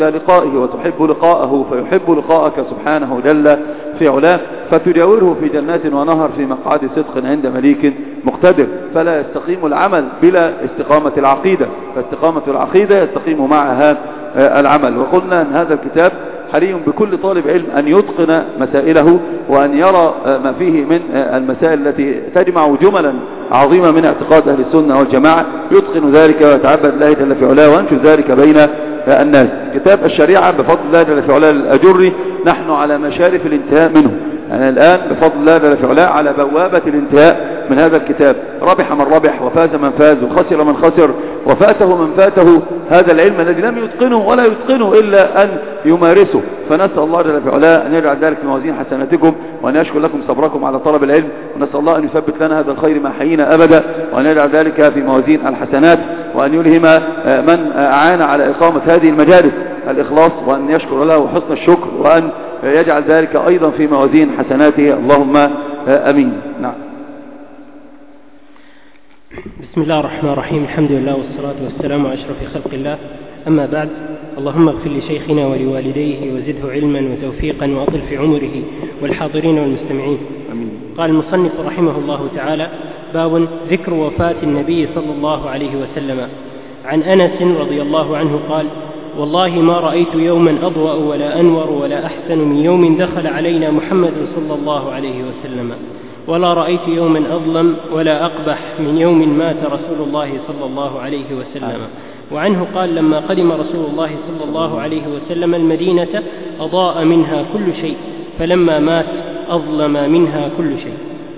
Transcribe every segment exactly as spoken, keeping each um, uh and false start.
لقائه وتحب لقاءه فيحب لقاءك سبحانه جل في علاه، فتجاوره في جنات ونهر في مقعد صدق عند مليك مقتدر. فلا يستقيم العمل بلا استقامة العقيدة، فاستقامة العقيدة يستقيم معها العمل. وقلنا أن هذا الكتاب حري بكل طالب علم أن يتقن مسائله وأن يرى ما فيه من المسائل التي تجمع جملا عظيمة من اعتقاد أهل السنة والجماعة، يتقن ذلك ويتعبد الله جل في علاه وينشر ذلك بين الناس. كتاب الشريعة بفضل الله جل في علاه الأجري نحن على مشارف الانتهاء منه، يعني الآن بفضل الله جل في علاه على بوابة الانتهاء من هذا الكتاب. ربح من ربح وفاز من فاز وخسر من خسر وفاته من فاته هذا العلم الذي لم يتقنه ولا يتقنه إلا أن يمارسه. فنسأل الله جل في علاه أن يجعل ذلك في موازين حسناتكم وأن يشكر لكم صبركم على طلب العلم، ونسأل الله أن يثبت لنا هذا الخير ما حيينا أبدا، وأن يجعل ذلك في موازين الحسنات، وأن يلهم من أعان على إقامة هذه المجالس الإخلاص، وأن يشكر له حسن الشكر، وأن يجعل ذلك أيضا في موازين حسناته، اللهم أمين. نعم. بسم الله الرحمن الرحيم، الحمد لله والصلاة والسلام على أشرف خلق الله، أما بعد. اللهم اغفر لشيخنا ولوالديه وزده علما وتوفيقا وأطل في عمره والحاضرين والمستمعين. أمين. قال المصنف رحمه الله تعالى: باب ذكر وفاة النبي صلى الله عليه وسلم. عن أنس رضي الله عنه قال: والله ما رأيت يوما أضوأ ولا أنور ولا أحسن من يوم دخل علينا محمد صلى الله عليه وسلم، ولا رأيت يوما أظلم ولا أقبح من يوم مات رسول الله صلى الله عليه وسلم. وعنه قال: لما قدم رسول الله صلى الله عليه وسلم المدينة أضاء منها كل شيء، فلما مات أظلم منها كل شيء.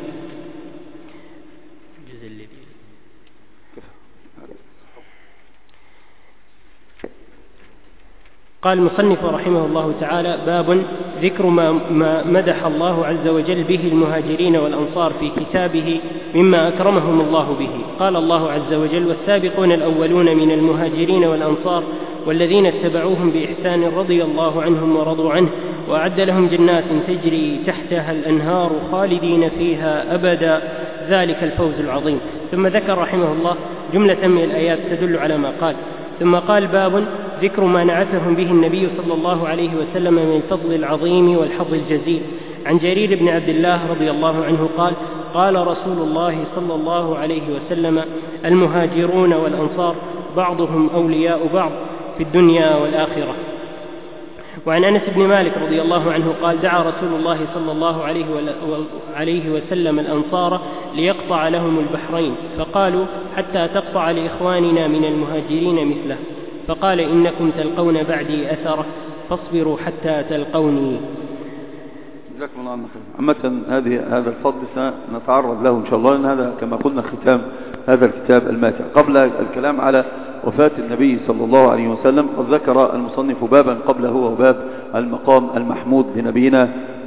قال المصنف رحمه الله تعالى: باب ذكر ما, ما مدح الله عز وجل به المهاجرين والأنصار في كتابه مما أكرمهم الله به. قال الله عز وجل: والسابقون الأولون من المهاجرين والأنصار والذين اتبعوهم بإحسان رضي الله عنهم ورضوا عنه وأعد لهم جنات تجري تحتها الأنهار خالدين فيها أبدا ذلك الفوز العظيم. ثم ذكر رحمه الله جملة من الآيات تدل على ما قال. ثم قال: باب ذكر ما نعتهم به النبي صلى الله عليه وسلم من الفضل العظيم والحظ الجزيل. عن جرير بن عبد الله رضي الله عنه قال: قال رسول الله صلى الله عليه وسلم: المهاجرون والأنصار بعضهم أولياء بعض في الدنيا والآخرة. وعن أنس بن مالك رضي الله عنه قال: دعا رسول الله صلى الله عليه وسلم الأنصار ليقطع لهم البحرين، فقالوا: حتى تقطع لإخواننا من المهاجرين مثله، فقال: إنكم تلقون بعدي أثره فاصبروا حتى تلقوني. جزاكم الله خير. عامة هذه هذا الفضل سنتعرض له إن شاء الله، لأن هذا كما قلنا ختام هذا الكتاب الماتع. قبل الكلام على وفاة النبي صلى الله عليه وسلم قد ذكر المصنف بابا قبله وباب المقام المحمود لنبينا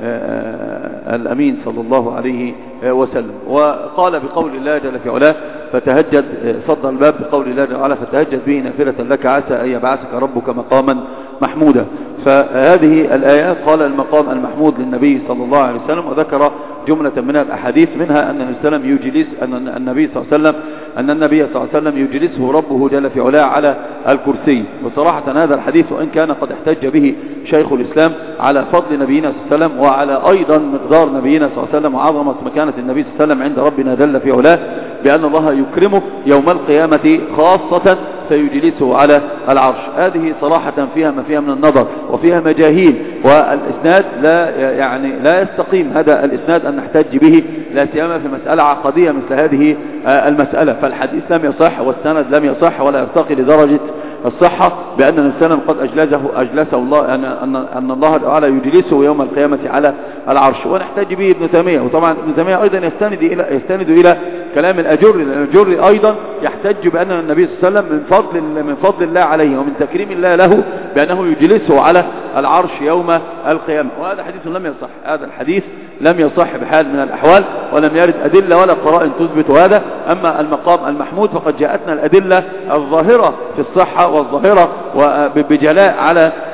الأمين صلى الله عليه وسلم. وقال بقول الله جل في علاه: فتهجد، صدر الباب بقول الله جل وعلا: فتهجد به نافلة لك عسى أن يبعثك ربك مقاما محمودا. فهذه الآيات قال المقام المحمود للنبي صلى الله عليه وسلم، وذكر جملة من الأحاديث منها أن النبي صلى الله عليه وسلم يجلس أن النبي صلى الله عليه وسلم أن النبي صلى الله عليه وسلم يجلسه ربه جل في علاه على الكرسي. وصراحة هذا الحديث وإن كان قد احتج به شيخ الإسلام على فضل نبينا صلى الله عليه وسلم وعلى أيضا مقدار نبينا صلى الله عليه وسلم وعظمة مكانة النبي صلى الله عليه وسلم عند ربنا جل في علاه، بأن الله يكرمه يوم القيامة خاصة فيجلسه على العرش. هذه صراحة فيها ما فيها من النظر وفيها مجاهيل، والإسناد لا يعني لا يستقيم هذا الإسناد أن نحتج به، لا سيما في مسألة عقدية مثل هذه المسألة. فالحديث لم يصح والسند لم يصح ولا يرتقي لدرجة الصحة بأن الإنسان قد أجلسه أجلسه الله أن أن أن الله تعالى يجلسه يوم القيامة على العرش. ونحتاج به ابن تيمية، وطبعا ابن تيمية أيضا يستند إلى يستند إلى كلام الأجر، لأن الأجر أيضا يحتج بأن النبي صلى الله عليه وسلم من فضل من فضل الله عليه ومن تكريم الله له بأنه يجلسه على العرش يوم القيامة. وهذا حديث لم يصح، هذا الحديث لم يصح بحال من الأحوال، ولم يرد أدلة ولا قرائن تثبت هذا. أما المقام المحمود فقد جاءتنا الأدلة الظاهرة في الصحة والظاهرة وبجلاء على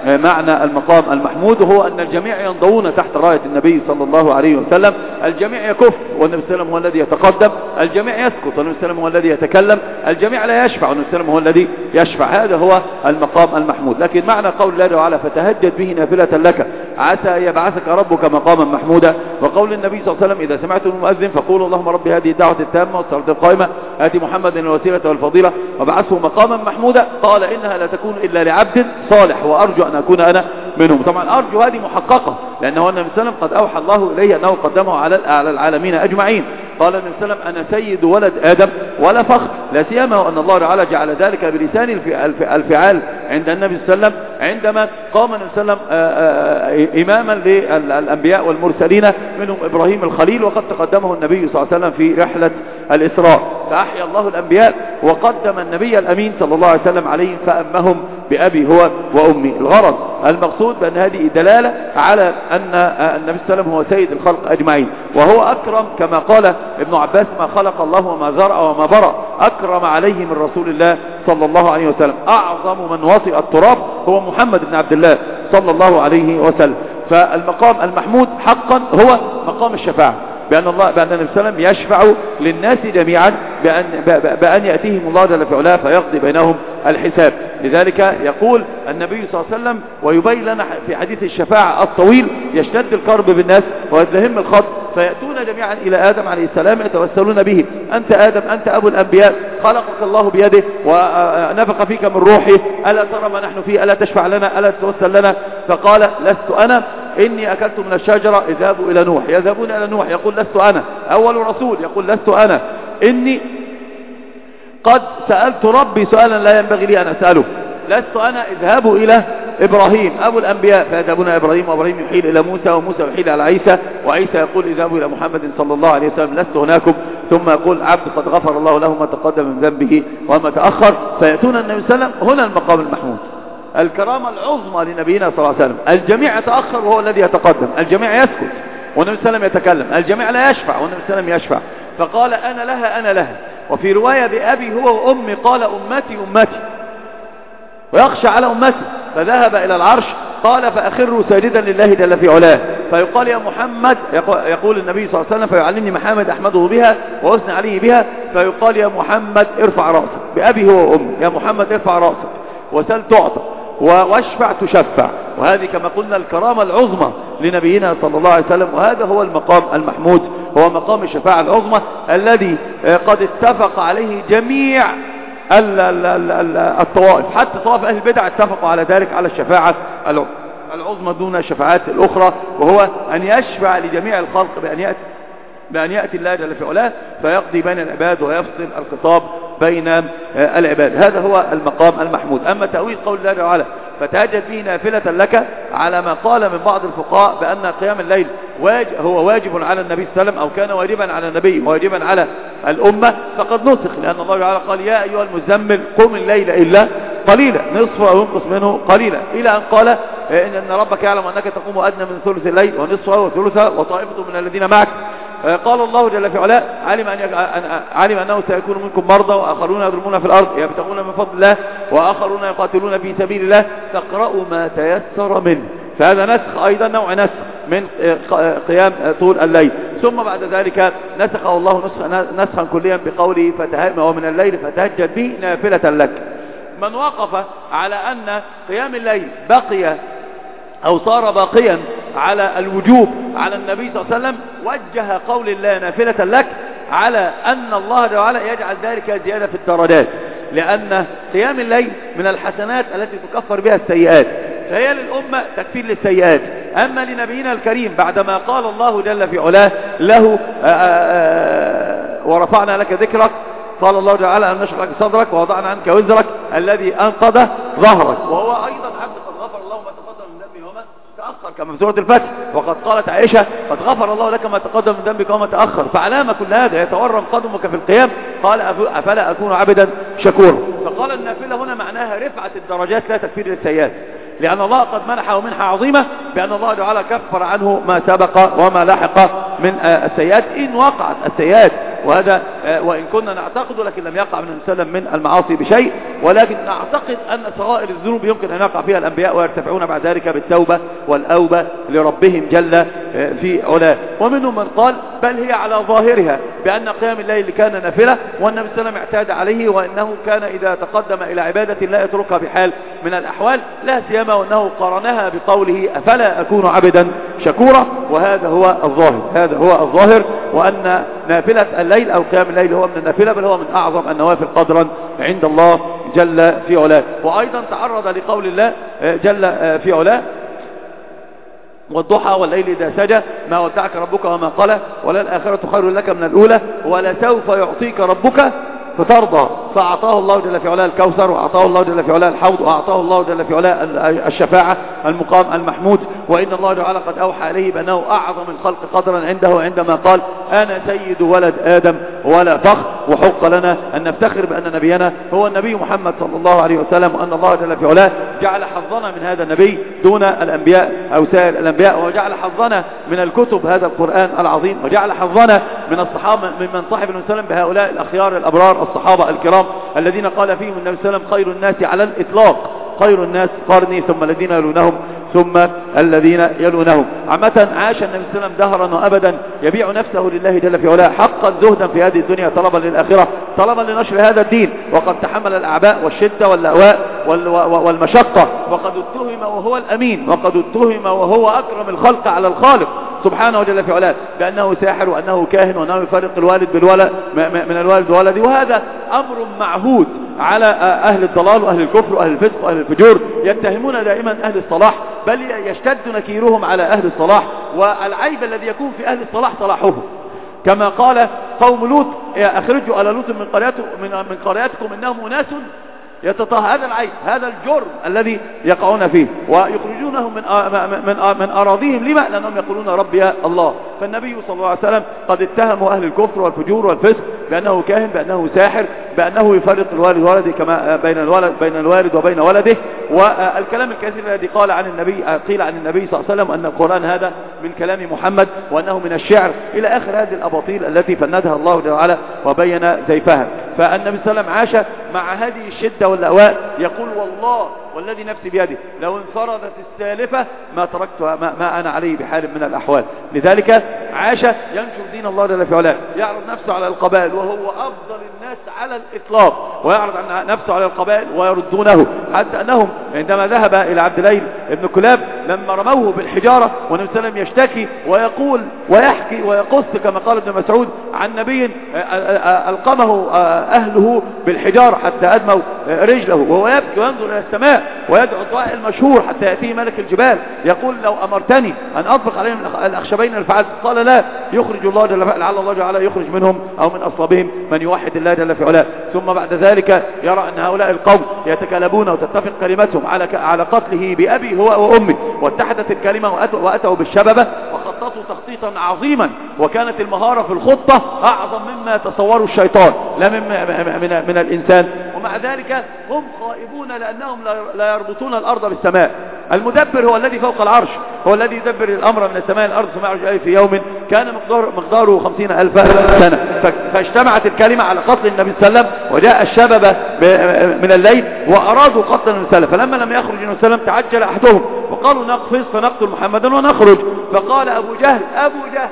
معنى المقام المحمود، وهو أن الجميع ينضوون تحت راية النبي صلى الله عليه وسلم. الجميع يكف والنبي صلى الله عليه وسلم هو الذي يتقدم، الجميع يسكت والنبي صلى الله عليه وسلم هو الذي يتكلم، الجميع لا يشفع والنبي صلى الله عليه وسلم هو الذي يشفع. هذا هو المقام المحمود. لكن معنى قول الله تعالى فتهجد به نافلة لك عسى أن يبعثك ربك مقاما محمودا، وقول النبي صلى الله عليه وسلم إذا سمعتم المؤذن فقولوا اللهم رب هذه الدعوة التامة والصلاة القائمة آتي محمد الوسيلة والفضيلة وبعثه مقاما محمودا، قال إنها لا تكون إلا لعبد صالح وأرجو أن أكون أنا منهم. طبعا أرجو هذه محققة، لأنه النبي صلى الله عليه وسلم قد أوحى الله إليه أنه قدمه على العالمين أجمعين. قال النبي صلى الله عليه وسلم أنا سيد ولد آدم ولا فخر، لا سيما وأن الله تعالى جعل ذلك بلسان الفعال عند النبي صلى الله عليه وسلم عندما قام النبي صلى الله عليه وسلم إماما للأنبياء والمرسلين منهم إبراهيم الخليل، وقد تقدمه النبي صلى الله عليه وسلم في رحلة الإسراء، فأحيا الله الأنبياء وقدم النبي الأمين صلى الله عليه وسلم عليهم فأمهم بأبي هو وأمي. الغرض المقصود بأن هذه دلالة على أن النبي صلى الله عليه وسلم هو سيد الخلق أجمعين، وهو أكرم كما قال ابن عباس ما خلق الله وما زرع وما برأ أكرم عليه من رسول الله صلى الله عليه وسلم. أعظم من وطئ التراب هو محمد بن عبد الله صلى الله عليه وسلم. فالمقام المحمود حقا هو مقام الشفاعة، بأن الله بأن النبي صلى الله عليه وسلم يشفع للناس جميعا بأن, بأن يأتيهم الله جل في علاه فيقضي بينهم الحساب. لذلك يقول النبي صلى الله عليه وسلم ويبين لنا في حديث الشفاعة الطويل يشتد الكرب بالناس ويزدهم الخط فيأتون جميعا إلى آدم عليه السلام يتوسلون به أنت آدم أنت أبو الأنبياء خلقك الله بيده ونفخ فيك من روحه ألا ترى ما نحن فيه ألا تشفع لنا ألا تتوسل لنا؟ فقال لست أنا إني أكلت من الشجرة اذهبوا إلى نوح. يذهبون إلى نوح يقول لست أنا. أول رسول يقول لست أنا إني قد سألت ربي سؤالا لا ينبغي لي أن أسأله. لست أنا اذهبوا إلى إبراهيم أبو الأنبياء فيذهبون إلى إبراهيم وإبراهيم يحيل إلى موسى وموسى يحيل على عيسى وعيسى يقول اذهبوا إلى محمد صلى الله عليه وسلم لست هناكم. ثم يقول عبد قد غفر الله له ما تقدم من ذنبه وما تأخر. فيأتون النبي صلى الله عليه وسلم. هنا المقام المحمود الكرامة العظمى لنبينا صلى الله عليه وسلم. الجميع يتأخر وهو الذي يتقدم، الجميع يسكت والنبي صلى الله عليه وسلم يتكلم، الجميع لا يشفع والنبي صلى الله عليه وسلم يشفع. فقال أنا لها أنا لها. وفي رواية بأبي هو وأمي قال أمتي أمتي ويخشى على أمتي. فذهب إلى العرش قال فأخروا ساجدا لله جل في علاه فيقال يا محمد يقول النبي صلى الله عليه وسلم فيعلمني محمد أحمده بها وأثنى عليه بها فيقال يا محمد ارفع رأسك بأبي هو وأمي يا محمد ارفع رأسك وسل تعطى واشفع تشفع. وهذه كما قلنا الكرامة العظمى لنبينا صلى الله عليه وسلم. وهذا هو المقام المحمود هو مقام الشفاعة العظمى الذي قد اتفق عليه جميع الطوائف حتى طوائف أهل البدع اتفقوا على ذلك على الشفاعة العظمى دون الشفاعات الأخرى، وهو أن يشفع لجميع الخلق بأن يأتي بأن يأتي الله جل في علاه فيقضي بين العباد ويفصل الخطاب بين العباد. هذا هو المقام المحمود. أما تأويل قول الله تعالى فتهجد به نافلة لك على ما قال من بعض الفقهاء بأن قيام الليل واجب هو واجب على النبي صلى الله عليه وسلم أو كان واجبا على النبي واجبا على الأمة فقد نسخ، لأن الله تعالى قال يا أيها المزمل قم الليل إلا قليلا نصفه أو ينقص منه قليلا إلى أن قال إن ربك يعلم أنك تقوم أدنى من ثلث الليل ونصفه وثلثه وطائفة من الذين معك. قال الله جل في علاه علم, أن يك... علم أنه سيكون منكم مرضى وآخرون يضربون في الأرض يبتغون من فضل الله وآخرون يقاتلون في سبيل الله فاقرأوا ما تيسر منه. فهذا نسخ أيضا نوع نسخ من قيام طول الليل. ثم بعد ذلك نسخه الله نسخا كليا بقوله فتهجد ومن الليل فتهجد به نافلة لك. من وقف على أن قيام الليل بقي أو صار باقيا على الوجوب على النبي صلى الله عليه وسلم وجه قول الله نافلة لك على أن الله تعالى يجعل ذلك زيادة في الدرجات، لأن قيام الليل من الحسنات التي تكفر بها السيئات فهي للأمة تكفير للسيئات. أما لنبينا الكريم بعدما قال الله جل في علاه له آآ آآ ورفعنا لك ذكرك قال الله تعالى أن نشرح لك صدرك ووضعنا عنك وزرك الذي أنقض ظهرك وهو أيضا عبد قد غفر الله ما تقدم من ذنبه وما تأخر كما في سورة الفتح. وقد قالت عائشة قد غفر الله لك ما تقدم من ذنبك وما تأخر. فعلامة كل هذا يتورم قدمك في القيام قال أفلا أكون عبدا شكورا. فقال النافلة هنا معناها رفعة الدرجات لا تكفير للسيئات، لأن الله قد منحه منحة عظيمة بأن الله تعالى كفر عنه ما سبق وما لحق من السيئات إن وقعت السيئات وهذا وإن كنا نعتقد لكن لم يقع من وسلم من المعاصي بشيء، ولكن نعتقد أن صغائر الذنوب يمكن أن يقع فيها الأنبياء ويرتفعون بعد ذلك بالتوبة والأوبة لربهم جل في علاه. ومنهم من قال بل هي على ظاهرها بأن قيام الليل كان نافلة والنبي صلى الله عليه وسلم اعتاد عليه، وأنه كان إذا تقدم إلى عبادة لا يتركها بحال من الأحوال، لا سيما وأنه قارنها بقوله أفلا أكون عبدا شكورا. وهذا هو الظاهر، هذا هو الظاهر، وأن نافلة الليل أو قيام الليل هو من النافلة، بل هو من أعظم النوافل قدرا عند الله جل في علاه. وأيضا تعرض لقول الله جل في علاه والضحى والليل إذا سجى ما ودعك ربك وما قلى وللآخرة خير لك من الأولى ولسوف يعطيك ربك فترضى. فأعطاه الله جل في علاه الكوثر، وأعطاه الله جل في علاه الحوض، وأعطاه الله جل في علاه الشفاعة المقام المحمود. وإن الله تعالى قد أوحى إليه بأنه أعظم الخلق قدرا عنده عندما قال أنا سيد ولد آدم ولا فخر. وحق لنا أن نفتخر بأن نبينا هو النبي محمد صلى الله عليه وسلم، وأن الله جل في علاه جعل حظنا من هذا النبي دون الأنبياء أو سائر الأنبياء، وجعل حظنا من الكتب هذا القرآن العظيم، وجعل حظنا من الصحابة ممن صاحب النبي صلى الله عليه وسلم بهؤلاء الأخيار الأبرار الصحابة الكرام الذين قال فيهم النبي صلى الله عليه وسلم خير الناس على الإطلاق خير الناس قرني ثم الذين يلونهم ثم الذين يلونهم. عامة عاش النبي صلى الله عليه وسلم دهرا وأبدا يبيع نفسه لله جل في علاه حقا زهدا في هذه الدنيا طلبا للآخرة طلبا لنشر هذا الدين، وقد تحمل الأعباء والشدة واللأواء والمشقة، وقد اتهم وهو الأمين، وقد اتهم وهو أكرم الخلق على الخالق سبحانه وجل في علاه بأنه ساحر وأنه كاهن وأنه يفرق الوالد بالولد من الوالد وولده. وهذا أمر معهود على أهل الضلال وأهل الكفر وأهل الفسق وأهل الفجور، يتهمون دائما أهل الصلاح بل يشتد نكيرهم على أهل الصلاح، والعيب الذي يكون في أهل الصلاح صلاحهم، كما قال قوم لوط أخرجوا على لوط من قريتكم من قريتكم إنهم أناس يتطهرون. هذا العيب، هذا الجرم الذي يقعون فيه، ويخرجونهم من من من أراضيهم. لما؟ لأنهم يقولون ربي الله. فالنبي صلى الله عليه وسلم قد اتهموا أهل الكفر والفجور والفسق بأنه كاهن، بأنه ساحر، بأنه يفرق الوالد وولده كما بين الولد بين الوالد وبين ولده. والكلام الكثير الذي قال عن النبي قيل عن النبي صلى الله عليه وسلم أن القرآن هذا من كلام محمد وأنه من الشعر إلى آخر هذه الأباطيل التي فندها الله جل وعلا وبين زيفها. فالنبي صلى الله عليه وسلم عاش مع هذه الشدة واللأواء يقول والله والذي نفسي بيده لو انفردت السالفة ما تركتها ما, ما أنا عليه بحال من الأحوال. لذلك عاش ينشر دين الله جل في علاه، يعرض نفسه على القبائل وهو أفضل الناس على الإطلاق، ويعرض عن نفسه على القبائل ويردونه، حتى أنهم عندما ذهب إلى عبد الليل ابن كلاب لما رموه بالحجارة والنبي صلى الله عليه وسلم يشتكي ويقول ويحكي ويقص كما قال ابن مسعود عن نبي ألقمه أهله بالحجارة حتى أدموا رجله وهو يبكي وينظر إلى السماء ويدعو الدعاء المشهور حتى يأتيه ملك الجبال يقول لو أمرتني أن أطبق عليهم الأخشبين الفعال، قال لا، يخرج الله جل لعل الله جل يخرج منهم أو من أصلابهم من يوحد الله جل في علاه. ثم بعد ذلك يرى أن هؤلاء القوم يتكالبون وتتفق كلمتهم على على قتله بأبي هو وأمي، واتحدت الكلمة وأتوا بالشببة وخططوا تخطيطا عظيما، وكانت المهارة في الخطة أعظم مما تصوروا الشيطان لا من, من, من الإنسان. ومع ذلك هم خائبون لأنهم لا يربطون الأرض بالسماء. المدبر هو الذي فوق العرش، هو الذي يدبر الأمر من السماء الأرض ثم يعرج إليه في يوم كان مقدار مقداره خمسين ألف سنة. فاجتمعت الكلمة على قتل النبي صلى الله عليه وسلم، وجاء الشباب من الليل وأرادوا قتل النبي صلى الله عليه وسلم، فلما لم يخرج النبي صلى الله عليه وسلم تعجل أحدهم وقالوا نقفز فنقتل محمدا ونخرج. فقال أبو جهل أبو جهل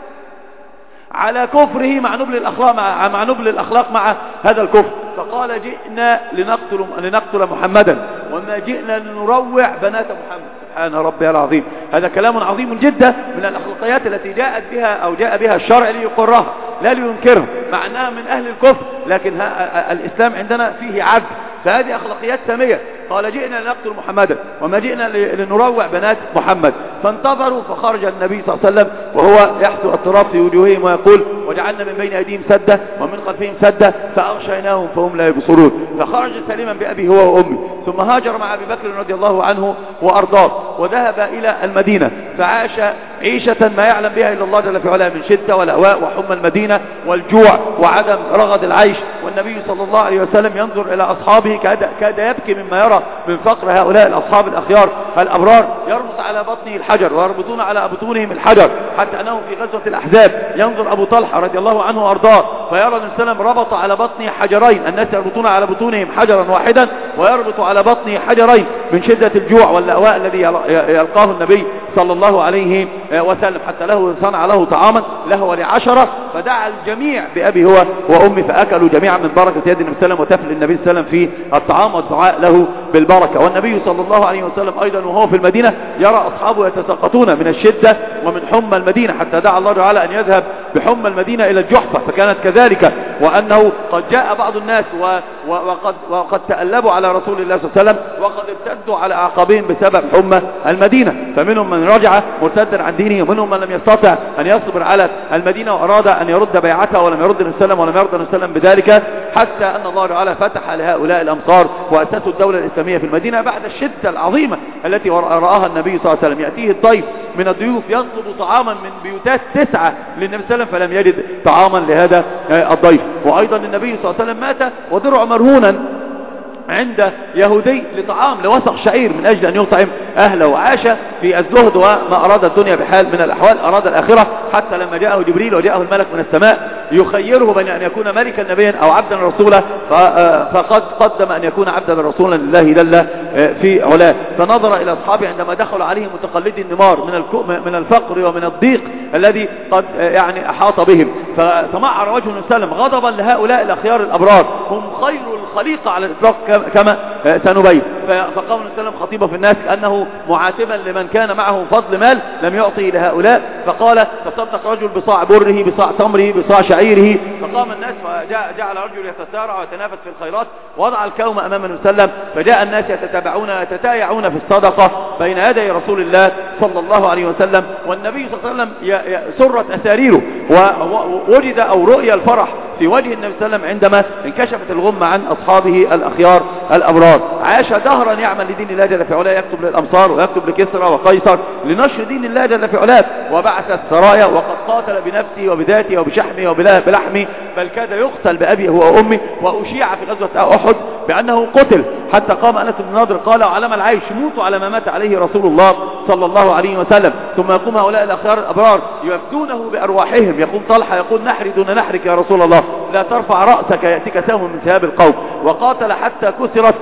على كفره مع نبل الأخلاق مع, مع نبل الأخلاق مع هذا الكفر، فقال جئنا لنقتل لنقتل محمدا وما جئنا لنروع بنات محمد. سبحان ربي العظيم، هذا كلام عظيم جدا من الأخلاقيات التي جاءت بها أو جاء بها الشرع ليقرها لا لينكرها، مع أنها من أهل الكفر، لكن الإسلام عندنا فيه عدل، فهذه أخلاقيات سامية. قال جئنا لنقتل محمدا وما جئنا لنروع بنات محمد. فانتظروا فخرج النبي صلى الله عليه وسلم وهو يحثو التراب في وجوههم ويقول وجعلنا من بين أيديهم سدة ومن خلفهم سدة فأغشيناهم فهم لا يبصرون. فخرج سليما بأبي هو وأمي، ثم هاجر مع أبي بكر رضي الله عنه وأرضاه وذهب إلى المدينة، فعاش عيشة ما يعلم بها إلا الله جل في علاه من شدة والأواء وحمى المدينة والجوع وعدم رغد العيش. والنبي صلى الله عليه وسلم ينظر إلى أصحابه كاد, كاد يبكي مما يرى من فقر هؤلاء الأصحاب الأخيار الأبرار، يربط على بطنه الحجر ويربطون على بطونهم الحجر، حتى أنه في غزوة الأحزاب ينظر أبو طلحة رضي الله عنه وأرضاه فيرى النبي صلى الله عليه وسلم ربط على بطنه حجرين، الناس يربطون على بطونهم حجرا واحدا ويربط على بطنه حجرين من شدة الجوع واللأواء الذي يلقاه النبي صلى الله عليه وسلم، حتى له صنع له طعاما له ولعشرة فدعا الجميع بأبي هو وأمي فأكلوا جميعا من بركة يد النبي صلى الله عليه وسلم وتفل النبي صلى الله عليه وسلم في الطعام والدعاء له بالبركة. والنبي صلى الله عليه وسلم أيضا وهو في المدينة يرى أصحابه يتساقطون من الشدة ومن حمى المدينة، حتى دعا الله تعالى أن يذهب بحمى المدينة إلى الجحفة فكانت كذلك، وأنه قد جاء بعض الناس وقد, وقد تألبوا على رسول الله صلى الله عليه وسلم وقد ارتدوا على أعقابهم بسبب حمى المدينة، فمنهم من رجع مرتدا عن دينه ومنهم من لم يستطع أن يصبر على المدينة وأراد أن يرد بيعتها ولم يرد النبي صلى الله عليه وسلم ولم يرد النبي صلى الله عليه وسلم بذلك، حتى أن الله تعالى فتح لهؤلاء الأمصار وأسسوا الدولة الإسلامية في المدينة بعد الشدة العظيمة التي رآها النبي صلى الله عليه وسلم. يأتيه الضيف من الضيوف يطلب طعاما من بيوتات تسعة للنبي صلى الله عليه وسلم فلم يجد طعاما لهذا الضيف. وأيضا النبي صلى الله عليه وسلم مات ودرع مرهونا عند يهودي لطعام لوسق شعير من أجل أن يطعم أهله، وعاش في الزهد وما أراد الدنيا بحال من الأحوال أراد الآخرة، حتى لما جاءه جبريل وجاءه الملك من السماء يخيره بين أن يكون ملكا نبيا أو عبدا رسولا فقد قدم أن يكون عبدا رسولا لله جل في علاه. فنظر إلى أصحابه عندما دخل عليهم متقلدي النمار من من الفقر ومن الضيق الذي قد يعني أحاط بهم، فتمعر وجه النبي صلى الله عليه وسلم غضبا لهؤلاء الأخيار الأبرار هم خير الخليقة على الإطلاق كما سنبين. فقام النبي صلى الله عليه وسلم خطيبا في الناس كأنه معاتبا لمن كان معه فضل مال لم يعطي لهؤلاء، فقال تصدق رجل بصاع بره بصاع تمره بصاع شعيره، فقام الناس وجعل رجل يتسارع ويتنافس في الخيرات ووضع الكوم أمام النبي صلى الله عليه وسلم، فجاء الناس يتتابعون يتتايعون في الصدقة بين يدي رسول الله صلى الله عليه وسلم، والنبي صلى الله عليه وسلم سرت أساريره ووجد أو رؤيا الفرح في وجه النبي صلى الله عليه وسلم عندما انكشفت الغمة عن أصحابه الأخيار الأبرار. عاش دهرا يعمل لدين الله جل في علاه، يكتب للأمصار ويكتب لكسرى وقيصر لنشر دين الله جل في علاه، وبعث السرايا وقد قاتل بنفسه وبذاته وبشحمه وبلحمه، بل كاد يقتل بأبيه وأمه، وأشيع في غزوة أحد بأنه قتل، حتى قام أنس بن نضر قال علم العيش موتوا على ما مات عليه رسول الله صلى الله عليه وسلم. ثم يقوم هؤلاء الأخيار الأبرار يفدونه بأرواحهم، يقوم طلحة يقول نحري دون نحرك يا رسول الله، لا ترفع رأسك يأتيك سهم من سهاب القوم، وقاتل حتى كسرت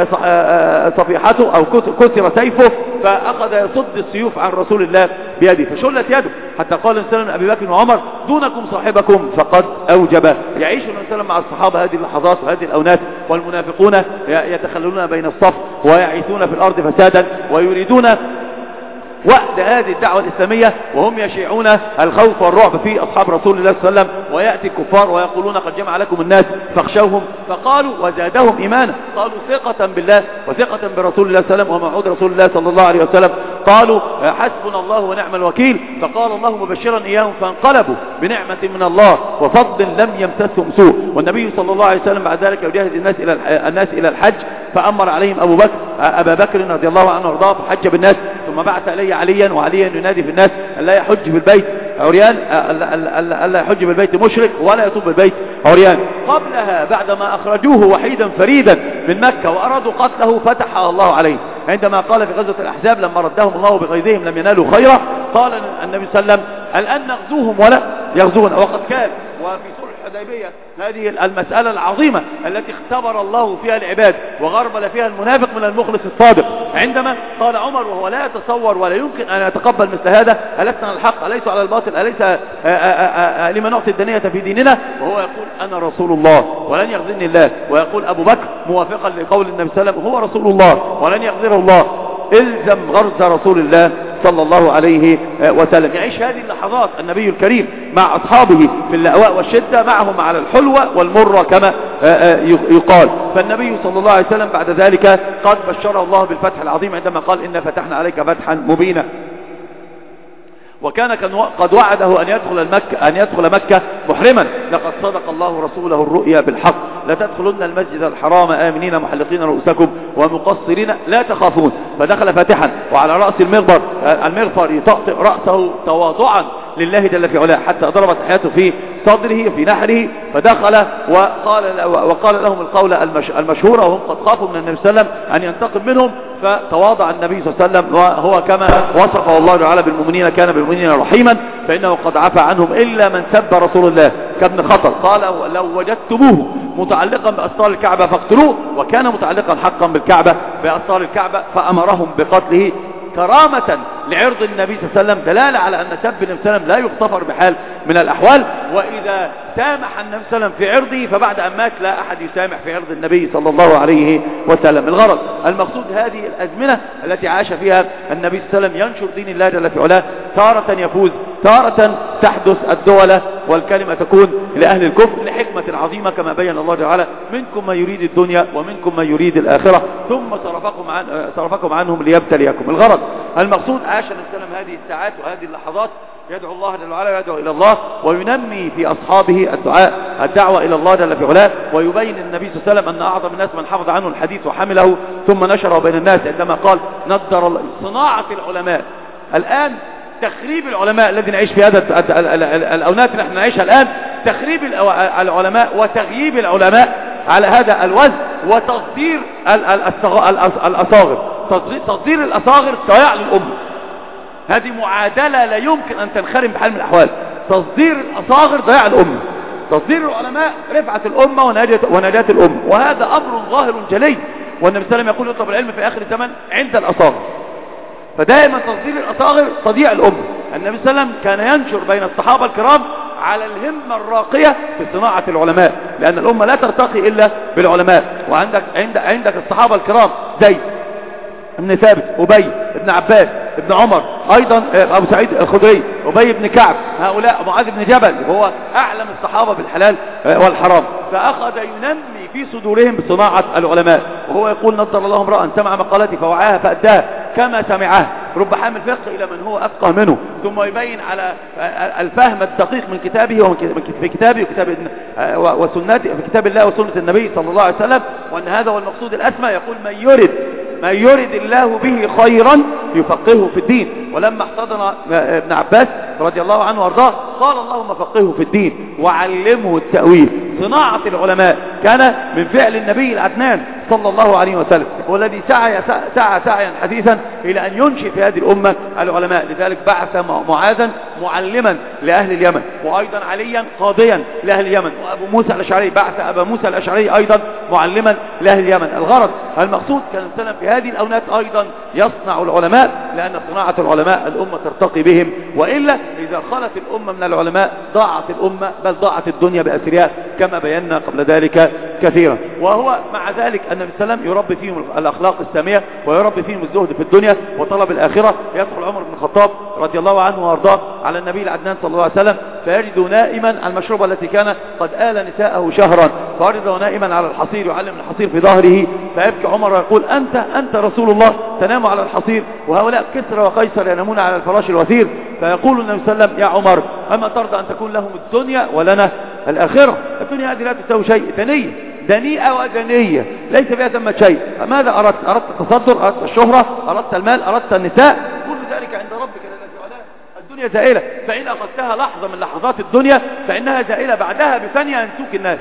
صفيحته أو كسر سيفه، فأخذ يصد السيوف عن رسول الله بيده فشلت يده، حتى قال النبي صلى الله عليه وسلم أبي بكر وعمر دونكم صاحبكم فقد أوجبه. يعيش النبي صلى الله عليه وسلم مع الصحابة هذه اللحظات وهذه الأونات، والمنافقون يتخللون بين الصف ويعيثون في الأرض فسادا ويريدون وقت هذه الدعوة الإسلامية، وهم يشيعون الخوف والرعب في أصحاب رسول الله صلى الله عليه وسلم، ويأتي الكفار ويقولون قد جمع لكم الناس فاخشوهم، فقالوا وزادهم إيمانا، قالوا ثقة بالله وثقة برسول الله صلى الله عليه وسلم وموعود رسول الله صلى الله عليه وسلم، قالوا حسبنا الله ونعم الوكيل، فقال الله مبشرا إياهم فانقلبوا بنعمة من الله وفضل لم يمسسهم سوء. والنبي صلى الله عليه وسلم بعد ذلك يجاهد الناس إلى الناس إلى الحج، فأمر عليهم أبو بكر أبا بكر رضي الله عنه وارضاه فحج بالناس، ثم بعث إليه عليا، وعليا ينادي في الناس ألا يحج في البيت عريان، ألا يحج بالبيت مشرك ولا يطوف بالبيت عريان. قبلها بعدما أخرجوه وحيدا فريدا من مكة وأرادوا قتله فتح الله عليه، عندما قال في غزوة الأحزاب لما ردهم الله بغيظهم لم ينالوا خيرا، قال النبي صلى الله عليه وسلم الآن نغزوهم ولا يغزون، وقد كان وفي صلح الحديبية هذه المسألة العظيمة التي اختبر الله فيها العباد وغربل فيها المنافق من المخلص الصادق، عندما قال عمر وهو لا يتصور ولا يمكن أن يتقبل مثل هذا ألسنا الحق أليس على الباطل أليس لما نعطي الدنية في ديننا، وهو يقول أنا رسول الله ولن يغزني الله، ويقول أبو بكر موافقا لقول النبي صلى الله عليه وسلم هو رسول الله ولن يغزره الله، الزم غرز رسول الله صلى الله عليه وسلم. يعيش هذه اللحظات النبي الكريم مع أصحابه في اللأواء والشدة، معهم على الحلوة والمرة كما يقال. فالنبي صلى الله عليه وسلم بعد ذلك قد بشره الله بالفتح العظيم عندما قال إنا فتحنا عليك فتحا مبينا، وكان قد وعده أن يدخل المكة أن يدخل مكة محرما، لقد صدق الله رسوله الرؤيا بالحق لتدخلن المسجد الحرام آمنين محلقين رؤوسكم ومقصرين لا تخافون، فدخل فاتحا وعلى رأس المغفر المغفر يطأطئ رأسه تواضعا لله جل في علاه، حتى ضربت حياته في صدره في نحره، فدخل وقال وقال لهم القول المشهورة، وهم قد خافوا من النبي صلى الله عليه وسلم أن ينتقم منهم، فتواضع النبي صلى الله عليه وسلم، وهو كما وصفه الله تعالى بالمؤمنين كان بالمؤمنين رحيما، فإنه قد عفى عنهم إلا من سب رسول الله كابن خطل، قال لو وجدتموه متعلقا بأسطار الكعبة فاقتلوه، وكان متعلقا حقا بالكعبة بأسطار الكعبة، فأمرهم بقتله كرامة لعرض النبي صلى الله عليه وسلم، دلالة على أن سب النبي صلى الله عليه وسلم لا يغتفر بحال من الأحوال. وإذا سامح النبي صلى الله عليه وسلم في عرضه، فبعد أن مات لا أحد يسامح في عرض النبي صلى الله عليه وسلم. الغرض المقصود هذه الأزمنة التي عاش فيها النبي صلى الله عليه وسلم ينشر دين الله جل في علاه، تارة يفوز، تارة تحدث الدولة والكلمة تكون لأهل الكفر لحكمة عظيمة كما بين الله تعالى: منكم من يريد الدنيا ومنكم من يريد الآخرة ثم صرفكم, عن صرفكم عنهم ليبتليكم. الغرض المقصود عاش النبي صلى الله عليه وسلم هذه الساعات وهذه اللحظات يدعو الله جل وعلا ويدعو إلى الله، وينمي في أصحابه الدعاء الدعوة إلى الله جل في علاه، ويبين النبي صلى الله عليه وسلم أن أعظم الناس من حفظ عنه الحديث وحمله ثم نشره بين الناس، عندما قال: نضر الله صناعة العلماء. الآن تخريب العلماء الذي نعيش في هذا الأونات اللي نحن نعيشها الآن، تخريب العلماء وتغييب العلماء على هذا الوزن، وتصدير الأصاغر، تصدير الأصاغر ضياع للأمة. هذه معادلة لا يمكن أن تنخرم بحال من الأحوال. تصدير الأصاغر ضياع الأمة، تصدير العلماء رفعة الأمة ونجاة الأمة، وهذا أمر ظاهر جلي. والنبي صلى الله عليه وسلم يقول: يطلب العلم في آخر الزمن عند الأصاغر. فدائما تصدير الأصاغر تضيع الأمة. النبي صلى الله عليه وسلم كان ينشر بين الصحابة الكرام على الهمة الراقية في صناعة العلماء، لأن الأمة لا ترتقي إلا بالعلماء. وعندك عند عندك الصحابة الكرام زيد بن ثابت، أبي بن عباس، ابن عمر، أيضا أبو سعيد الخدري، أبي بن كعب، هؤلاء معاذ بن جبل، وهو أعلم الصحابة بالحلال والحرام، فأخذ ينمي في صدورهم بصناعة العلماء. وهو يقول: نضر الله امرأ سمع مقالتي فوعاها فأداها كما سمعها، رب حامل فقه إلى من هو أفقه منه. ثم يبين على الفهم الدقيق من كتابه ومن في كتابه وكتاب وسنته في كتاب الله وسنة النبي صلى الله عليه وسلم، وأن هذا هو المقصود الأسمى. يقول: من يرد من يرد الله به خيرا يفقهه في الدين. ولما احتضن ابن عباس رضي الله عنه وارضاه قال: اللهم فقهه في الدين وعلمه التأويل. صناعة العلماء كان من فعل النبي العدنان صلى الله عليه وسلم، والذي سعى سعى سعيا حديثا إلى أن ينشئ في هذه الأمة العلماء. لذلك بعث معاذا معلما لأهل اليمن، وأيضا عليا قاضيا لأهل اليمن، وأبو موسى الأشعري بعث أبا موسى الأشعري أيضا معلما لأهل اليمن. الغرض المقصود كان السلام في هذه الأونات أيضا يصنع العلماء، لأن صناعة العلماء الأمة ترتقي بهم، وإلا إذا خلت الأمة من العلماء ضاعت الأمة، بل ضاعت الدنيا بأسرها كما بينا قبل ذلك كثيرا. وهو مع ذلك النبي صلى الله عليه وسلم يربي فيهم الأخلاق السامية، ويربي فيهم الزهد في الدنيا وطلب الآخرة. يدخل عمر بن الخطاب رضي الله عنه وارضاه على النبي العدنان صلى الله عليه وسلم، فيجد نائما المشروبة التي كان قد آل نساءه شهرا، فوجده نائما على الحصير يعلم الحصير في ظهره، فيبكي عمر ويقول: أنت أنت رسول الله تنام على الحصير، وهؤلاء كسرى وقيصر ينامون على الفراش الوثير. فيقول النبي صلى الله عليه وسلم: يا عمر، أما ترضى أن تكون لهم الدنيا ولنا الآخرة؟ الدنيا هذه لا تساوي شيء، دنية دنيئة ودنية ليس فيها ثمة شيء. ماذا أردت؟ أردت التصدر، أردت الشهرة، أردت المال، أردت النساء، كل ذلك عند ربك جل وعلا. الدنيا زائلة، فإن أخذتها لحظة من لحظات الدنيا فإنها زائلة، بعدها بثانية ينسوك الناس.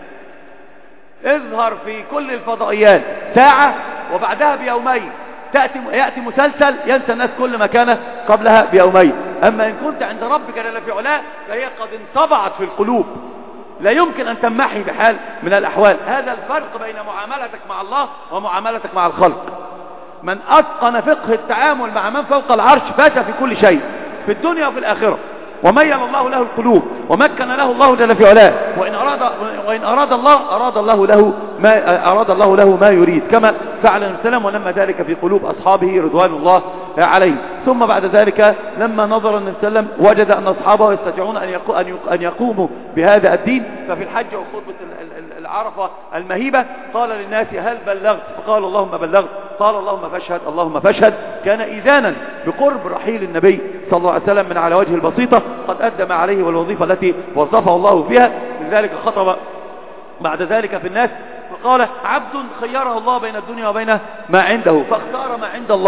اظهر في كل الفضائيات ساعة وبعدها بيومين تأتي يأتي مسلسل ينسى الناس كل ما كان قبلها بيومين. أما إن كنت عند ربك جل في علاه فهي قد انطبعت في القلوب، لا يمكن أن تمحي بحال من الأحوال. هذا الفرق بين معاملتك مع الله ومعاملتك مع الخلق. من أتقن فقه التعامل مع من فوق العرش فاز في كل شيء في الدنيا وفي الآخرة، وميل الله له القلوب ومكن له الله جل في علاه، وإن أراد وإن أراد الله أراد الله له ما أراد الله له ما يريد، كما فعل السلام ونمى ذلك في قلوب أصحابه رضوان الله عليه. ثم بعد ذلك لما نظر النبي صلى الله عليه وسلم وجد أن أصحابه يستطيعون أن يقوموا بهذا الدين، ففي الحج وخطبة العرفة المهيبة قال للناس: هل بلغت؟ فقال: اللهم بلغت. قال: اللهم فاشهد اللهم فاشهد. كان إذانا بقرب رحيل النبي صلى الله عليه وسلم من على وجه البسيطة، قد أدى ما عليه والوظيفة التي وظفه الله فيها. لذلك خطب بعد ذلك في الناس فقال: عبد خيره الله بين الدنيا وبين ما عنده، فاختار ما عند الله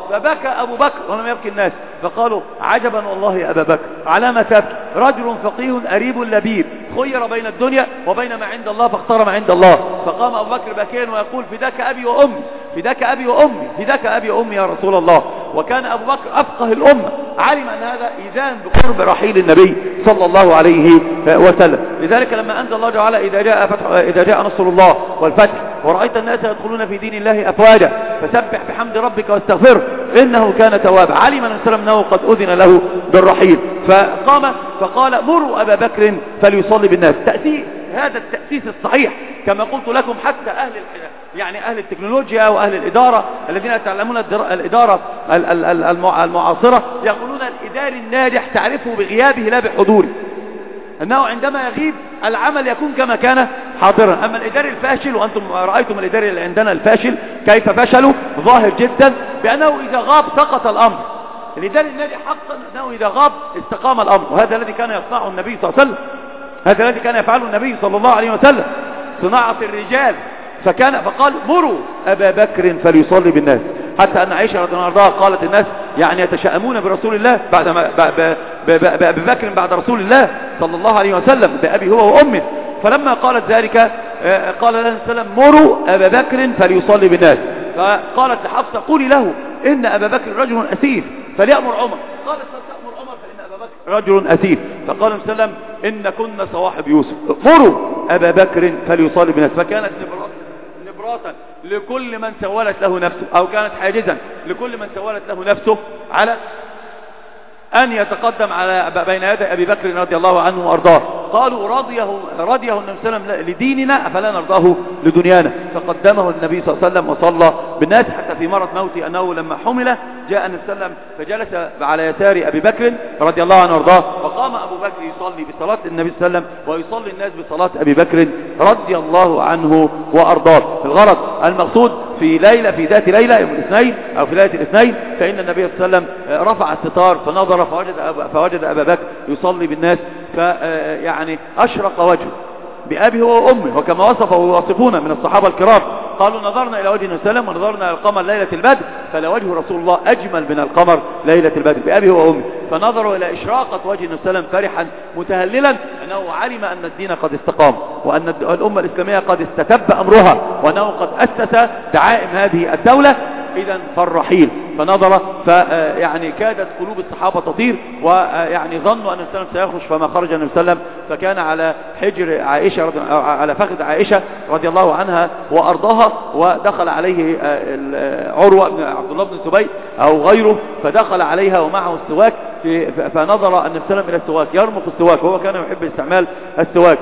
فبكى أبو بكر ولم يبكي الناس، فقالوا عجبا والله يا أبا بكر على ما تبكي، رجل فقيه أريب لبيب خير بين الدنيا وبين ما عند الله فاختار ما عند الله. فقام أبو بكر باكيا ويقول فداك أبي وأمي، فداك أبي وأمي، فداك أبي وأمي يا رسول الله. وكان أبو بكر أفقه الأمة، علم أن هذا إذان بقرب رحيل النبي صلى الله عليه وسلم. لذلك لما أنزل الله تعالى إذا جاء فتح إذا جاء نصر الله والفتح ورأيت الناس يدخلون في دين الله أفواجا فسبح بحمد ربك واستغفره إنه كان توابا، علم النبي صلى الله عليه وسلم أنه قد أذن له بالرحيل، فقام فقال مروا أبا بكر فليصلي بالناس. تأسيس هذا التأسيس الصحيح كما قلت لكم، حتى أهل يعني أهل التكنولوجيا وأهل الإدارة الذين يتعلمون الإدارة المعاصرة يقولون الإداري الناجح تعرفه بغيابه لا بحضوره، أنه عندما يغيب العمل يكون كما كان حاضرا. أما الإداري الفاشل، وأنتم رأيتم الإداري اللي عندنا الفاشل كيف فشلوا، ظاهر جدا بأنه إذا غاب سقط الأمر. الإداري الناجح حقا أنه إذا غاب استقام الأمر، وهذا الذي كان يصنعه النبي صلى الله عليه وسلم، هذا الذي كان يفعله النبي صلى الله عليه وسلم، صناعة الرجال. فكان فقال مروا أبا بكر فليصلي بالناس، حتى أن عائشة رضي الله عنها قالت الناس يعني يتشائمون برسول الله بعد ما بأبي بكر بعد رسول الله صلى الله عليه وسلم بأبي هو وأمه. فلما قالت ذلك قال لها السلام مروا أبا بكر فليصلي بالناس. فقالت لحفصة قولي له إن أبا بكر رجل أسير فليأمر عمر. قالت ستأمر عمر فإن أبا بكر رجل أسير. فقال السلام إن كنا صواحب يوسف، مروا أبا بكر فليصلي بالناس. فكانت نبراتا لكل من سولت له نفسه، أو كانت حاجزا لكل من سولت له نفسه على أن يتقدم على بين يدي أبي بكر رضي الله عنه وأرضاه. قالوا رضيه رضيه النبي صلى الله عليه وسلم لديننا فلا نرضاه لدنيانا، فقدمه النبي صلى الله عليه وسلم وصلى بالناس. حتى في مرض موته أنه لما حمل جاء النبي صلى الله عليه وسلم فجلس على يسار أبي بكر رضي الله عنه وأرضاه، وقام أبو بكر يصلي بصلاة النبي صلى الله عليه وسلم ويصلي الناس بصلاة أبي بكر رضي الله عنه وأرضاه. الغرض المقصود في ليلة في ذات ليلة يوم الاثنين أو في ليلة الاثنين فإن النبي صلى الله عليه وسلم رفع الستار فنظر فوجد أبا, فوجد أبا بكر يصلي بالناس، فيعني أشرق وجهه بأبي هو وأمه، وكما وصفه ويوصفون من الصحابة الكرام قالوا نظرنا إلى وجه النبي صلى الله عليه وسلم ونظرنا إلى القمر ليلة البدر فلا وجه رسول الله أجمل من القمر ليلة البدر بأبي هو وأمه. فنظروا إلى إشراقة وجه النبي صلى الله عليه وسلم فرحا متهللا أنه علم أن الدين قد استقام وأن الأمة الإسلامية قد استتب أمرها وأنه قد أسس دعائم هذه الدولة، إذا فالرحيل. فنظر فيعني كادت قلوب الصحابة تطير، ويعني ظنوا أن النبي سيخرج فما خرج النبي صلى الله عليه وسلم، فكان على حجر عائشة رضي على فخذ عائشة رضي الله عنها وأرضاها، ودخل عليه عروة بن عبد الله بن الزبير أو غيره، فدخل عليها ومعه السواك، فنظر النبي صلى الله عليه وسلم إلى السواك يرمق السواك وهو كان يحب استعمال السواك،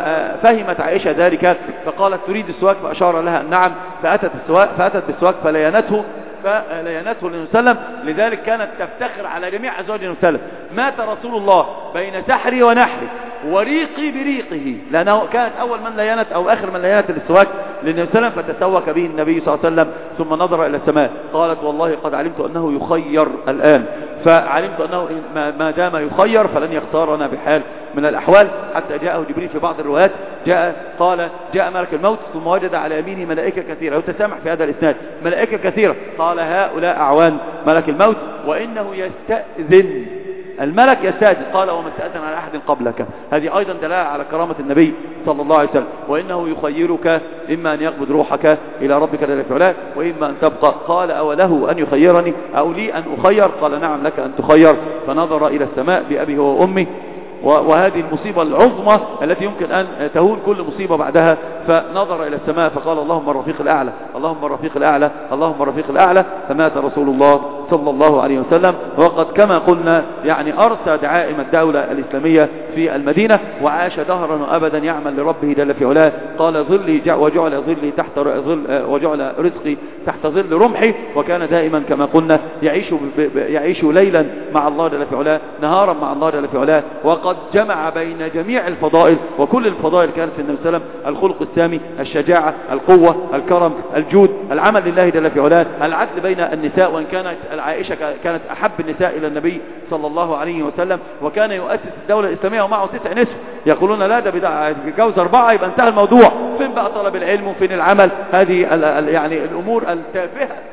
ففهمت عائشة ذلك فقالت تريد السواك فأشار لها نعم، فأتت السواك فأتت بالسواك فلينته فلينته للنبي صلى الله عليه وسلم. لذلك كانت تفتخر على جميع أزواج النبي صلى الله عليه وسلم. مات رسول الله بين سحري ونحري وريقي بريقه، لأنه كانت أول من لينت أو آخر من لينت السواك للنبي صلى الله عليه وسلم، فتسوك به النبي صلى الله عليه وسلم ثم نظر إلى السماء. قالت والله قد علمت أنه يخير الآن، فعلمت أنه ما دام يخير فلن يختارنا بحال من الأحوال. حتى جاءه جبريل في بعض الروايات جاء قال جاء ملك الموت ثم وجد على يمينه ملائكة كثيرة، يتسامح في هذا الإسناد ملائكة كثيرة، قال هؤلاء أعوان ملك الموت وإنه يستأذن الملك يستأذن، قال وما استأذن على أحد قبلك. هذه أيضا دلالة على كرامة النبي صلى الله عليه وسلم. وإنه يخيرك إما أن يقبض روحك إلى ربك جل في علاه وإما أن تبقى. قال أوله أن يخيرني أو لي أن أخير؟ قال نعم لك أن تخير. فنظر إلى السماء بأبي هو وأمي، وهذه المصيبة العظمى التي يمكن أن تهون كل مصيبة بعدها. فنظر إلى السماء فقال اللهم الرفيق الأعلى، اللهم الرفيق الأعلى، اللهم الرفيق الأعلى. فمات رسول الله صلى الله عليه وسلم، وقد كما قلنا يعني أرسى دعائم الدولة الإسلامية في المدينة، وعاش دهرا وأبدا يعمل لربه جل في علاه. قال ظلي وجعل ظلي تحت ظل وجعل رزقي تحت ظل رمحي، وكان دائما كما قلنا يعيش يعيش ليلا مع الله جل في علاه، نهارا مع الله جل في علاه. وقد جمع بين جميع الفضائل، وكل الفضائل كانت في النبي صلى الله عليه وسلم: الخلق السامي، الشجاعة، القوة، الكرم، الجود، العمل لله جل في علاه، العدل بين النساء، وإن كانت عائشة كانت أحب النساء إلى النبي صلى الله عليه وسلم، وكان يؤسس الدولة الإسلامية ومعه تسع نسوة. يقولون لا ده جوز أربعة يبقى انتهى الموضوع. فين بقى طلب العلم وفين العمل؟ هذه يعني الأمور التافهة التي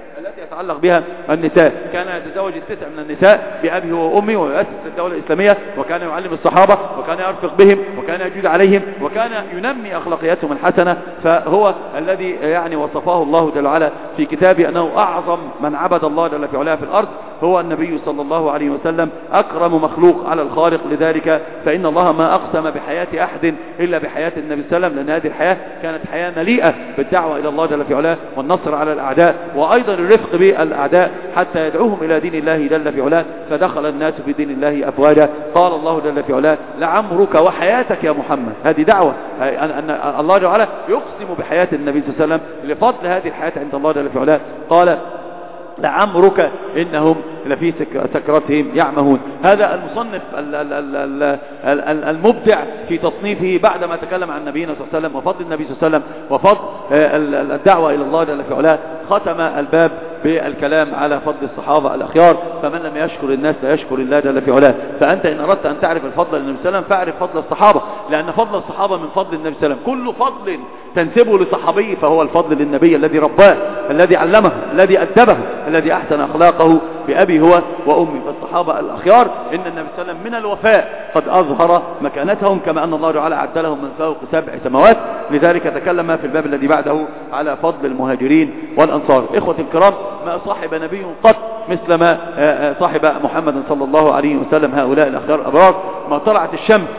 يتعلق بها النساء. كان يتزوج التسع من النساء بأبيه وأمه ويؤسس الدولة الإسلامية، وكان يعلم الصحابة وكان يرفق بهم وكان يجود عليهم وكان ينمي أخلاقياتهم الحسنة. فهو الذي يعني وصفه الله جل وعلا في كتابه أنه أعظم من عبد الله جل في علاه في الأرض هو النبي صلى الله عليه وسلم، أكرم مخلوق على الخالق. لذلك فإن الله ما أقسم بحياة أحد إلا بحياة النبي صلى الله عليه وسلم، لأن هذه الحياة كانت حياة مليئة بالدعوة إلى الله جل في علاه والنصر على الأعداء، وأيضا الرفق بالأعداء حتى يدعوهم إلى دين الله جل في علاه، فدخل الناس في دين الله أفواجا. قال الله جل في علاه لعمرك وحياتك يا محمد. هذه دعوة أن الله جل وعلا يقسم بحياة النبي صلى الله عليه وسلم لفضل هذه الحياة عند الله جل في علاه. قال لعمرك إنهم لفي سكرتهم يعمهون. هذا المصنف المبدع في تصنيفه بعدما تكلم عن نبينا صلى الله عليه وسلم وفضل النبي صلى الله عليه وسلم وفضل الدعوة إلى الله جل في علاه، ختم الباب بالكلام على فضل الصحابة الأخيار. فمن لم يشكر الناس لا يشكر الله جل في علاه. فأنت إن أردت أن تعرف الفضل للنبي صلى الله عليه وسلم فاعرف فضل الصحابة، لأن فضل الصحابة من فضل النبي صلى الله عليه وسلم. كل فضل تنسبه لصحابي فهو الفضل للنبي الذي رباه، الذي علمه، الذي أدبه، الذي أحسن أخلاقه بأبي هو وأمي. فالصحابة الأخيار إن النبي صلى الله عليه وسلم من الوفاء قد أظهر مكانتهم، كما أن الله تعالى عد لهم من فوق سبع سماوات. لذلك تكلم في الباب الذي بعده على فضل المهاجرين والأنصار. إخوة الكرام، ما صاحب نبي قط مثل ما صاحب محمد صلى الله عليه وسلم هؤلاء الأخيار الأبرار. ما طلعت الشمس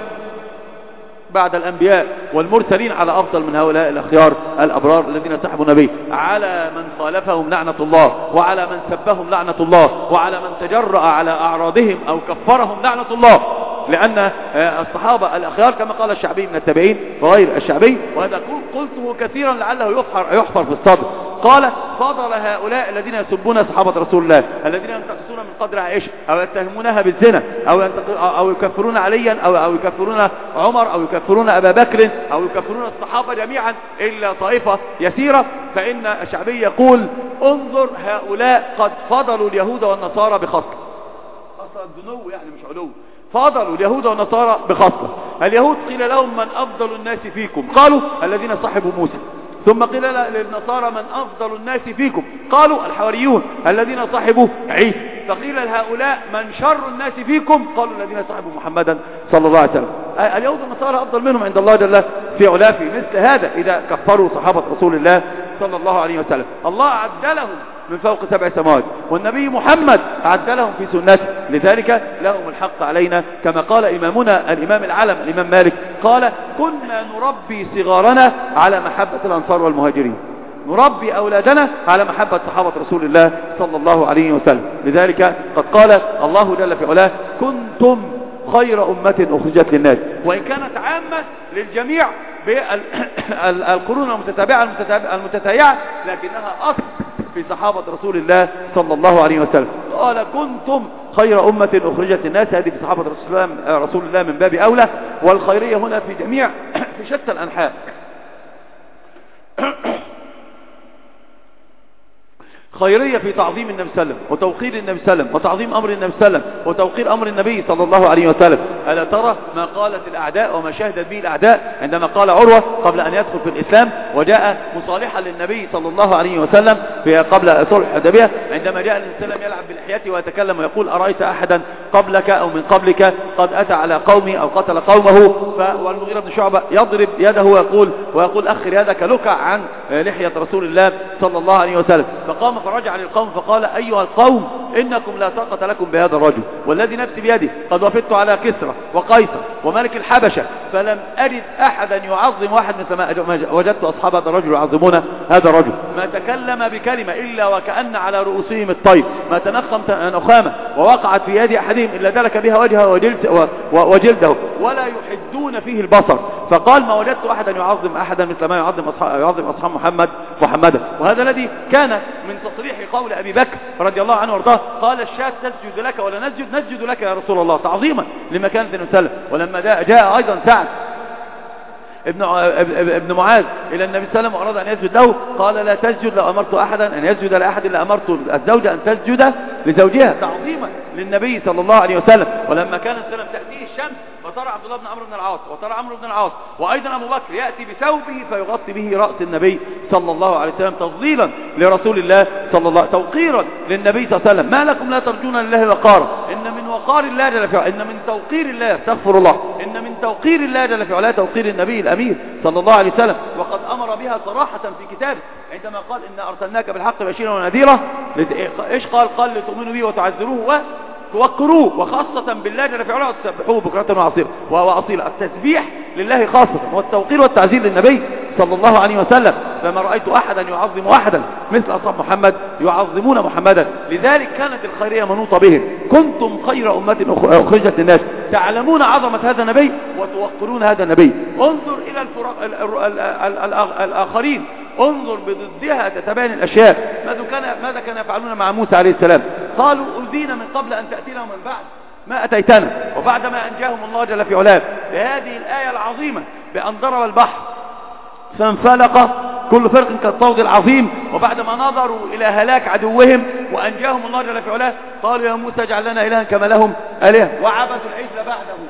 بعد الأنبياء والمرسلين على أفضل من هؤلاء الأخيار الأبرار الذين سحبوا النبي. على من خالفهم لعنة الله، وعلى من سبهم لعنة الله، وعلى من تجرأ على أعراضهم أو كفرهم لعنة الله. لأن الصحابة الأخيار كما قال الشعبي من التابعين وغير الشعبي، وهذا قلته كثيرا لعله يحفر, يحفر في الصدر، قال فضل هؤلاء الذين يسبون صحابة رسول الله، الذين ينتقصون من قدر عائشة أو يتهمونها بالزنا أو, أو يكفرون عليا أو, أو يكفرون عمر أو يكفرون أبا بكر أو يكفرون الصحابة جميعا إلا طائفة يسيرة. فإن الشعبي يقول انظر هؤلاء قد فضلوا اليهود والنصارى بخصلة. خصلة دنو يعني مش علو. فضلوا اليهود والنصارى بخصلة. اليهود قيل لهم من أفضل الناس فيكم؟ قالوا الذين صحبوا موسى. ثم قيل للنصارى من أفضل الناس فيكم؟ قالوا الحواريون الذين صحبوا عيسى. فقيل لهؤلاء من شر الناس فيكم؟ قالوا الذين صحبوا محمدا صلى الله عليه وسلم. اليهود والنصارى أفضل منهم عند الله جل في علاه في مثل هذا إذا كفروا صحابة رسول الله صلى الله عليه وسلم. الله أعد لهم من فوق سبع سماوات، والنبي محمد أعد لهم في سنته. لذلك لهم الحق علينا، كما قال إمامنا الإمام العلم الإمام مالك قال كنا نربي صغارنا على محبة الأنصار والمهاجرين، نربي أولادنا على محبة صحابة رسول الله صلى الله عليه وسلم. لذلك قد قال الله جل في علاه كنتم خير أمة أخرجت للناس، وإن كانت عامة للجميع بالقرون المتتابعة المتتابعة لكنها أصل في صحابة رسول الله صلى الله عليه وسلم. قال كنتم خير أمة أخرجت للناس، هذه في صحابة رسول الله من باب أولى، والخيرية هنا في جميع في شتى الأنحاء. خيرية في تعظيم النبي صلى الله عليه وسلم وتوقير النبي صلى الله عليه وسلم وتعظيم أمر النبي صلى الله عليه وسلم وتوقير أمر النبي صلى الله عليه وسلم. ألا ترى ما قالت الأعداء وما شهدت به الأعداء عندما قال عروة قبل أن يدخل في الإسلام وجاء مصالحا للنبي صلى الله عليه وسلم في قبل صلح الحديبية، عندما جاء النبي صلى الله عليه وسلم يلعب بلحيته ويتكلم ويقول أرأيت أحدا قبلك أو من قبلك قد أتى على قومي أو قتل قومه، والمغيرة بن شعبة يضرب يده ويقول ويقول أخر يدك لكع عن لحية رسول الله صلى الله عليه وسلم. فقام فرجع للقوم فقال أيها القوم إنكم لا طاقة لكم بهذا الرجل، والذي نفسي بيده قد وفدت على كسرى وقيصر وملك الحبشة فلم أجد أحدا يعظم واحد مثل ما وجدت أصحاب هذا الرجل يعظمون هذا الرجل. ما تكلم بكلمة إلا وكأن على رؤوسهم الطير، ما تنخم نخامة ووقعت في يد أحدهم إلا دلك بها وجهه وجلده ولا يحدون فيه البصر. فقال ما وجدت أحدا يعظم أحدا مثل ما يعظم أصحاب, يعظم أصحاب محمد محمدا. وهذا الذي كان من تصريح قول أبي بكر رضي الله عنه وارضاه، قال الشاة تسجد لك ولا نسجد؟ نسجد لك يا رسول الله، تعظيما لمكانة النبي صلى الله عليه وسلم. ولما جاء أيضا سعد ابن ابن معاذ إلى النبي صلى الله عليه وسلم وأراد أن يسجد له، قال لا تسجد، لو أمرت أحدا أن يسجد لأحد لأمرت الزوجة أن تسجد لزوجها تعظيما للنبي صلى الله عليه وسلم. ولما كان السلام تأتيه الشمس فترى عبد الله بن عمرو بن العاص وترى عمرو بن العاص وأيضا أبو بكر يأتي بثوبه فيغطي به رأس النبي صلى الله عليه وسلم تفضيلا لرسول الله صلى الله عليه وسلم، توقيرا للنبي صلى الله عليه وسلم. ما لكم لا ترجون لله وقارا؟ إن من وقار الله جل في علاه، إن من توقير الله، استغفر الله، إن من توقير الله جل في علاه توقير النبي الأمير صلى الله عليه وسلم، وقد أمر بها صراحة في كتابه عندما قال إن أرسلناك بالحق بشيرا ونذيرا. إيش قال؟ قال لتؤمنوا به وتعزروه وتوقروه، وخاصة بالله جل في علاه وتسبحوه بكرة وأصيلا. التسبيح لله خاصة، والتوقير والتعزير للنبي صلى الله عليه وسلم. فما رأيت أحدا يعظم أحدا مثل أصحاب محمد يعظمون محمدا. لذلك كانت الخيرية منوطة بهم. كنتم خير أمة أخرجت للناس، تعلمون عظمة هذا النبي وتوقرون هذا النبي. انظر إلى الآخرين، انظر بضدها تتبين الأشياء. ماذا كان ماذا كان يفعلون مع موسى عليه السلام؟ قالوا أذينا من قبل أن تأتينا ومن بعد ما أتيتنا. وبعدما أنجاهم الله جل في علاه بهذه الآية العظيمة بأن ضرب البحر فانفلق كل فرق كالطود العظيم، وبعدما نظروا إلى هلاك عدوهم وأنجاهم الله جل في علاه قالوا يا موسى اجعل لنا إلها كما لهم آلهة، وعبدوا العجل بعده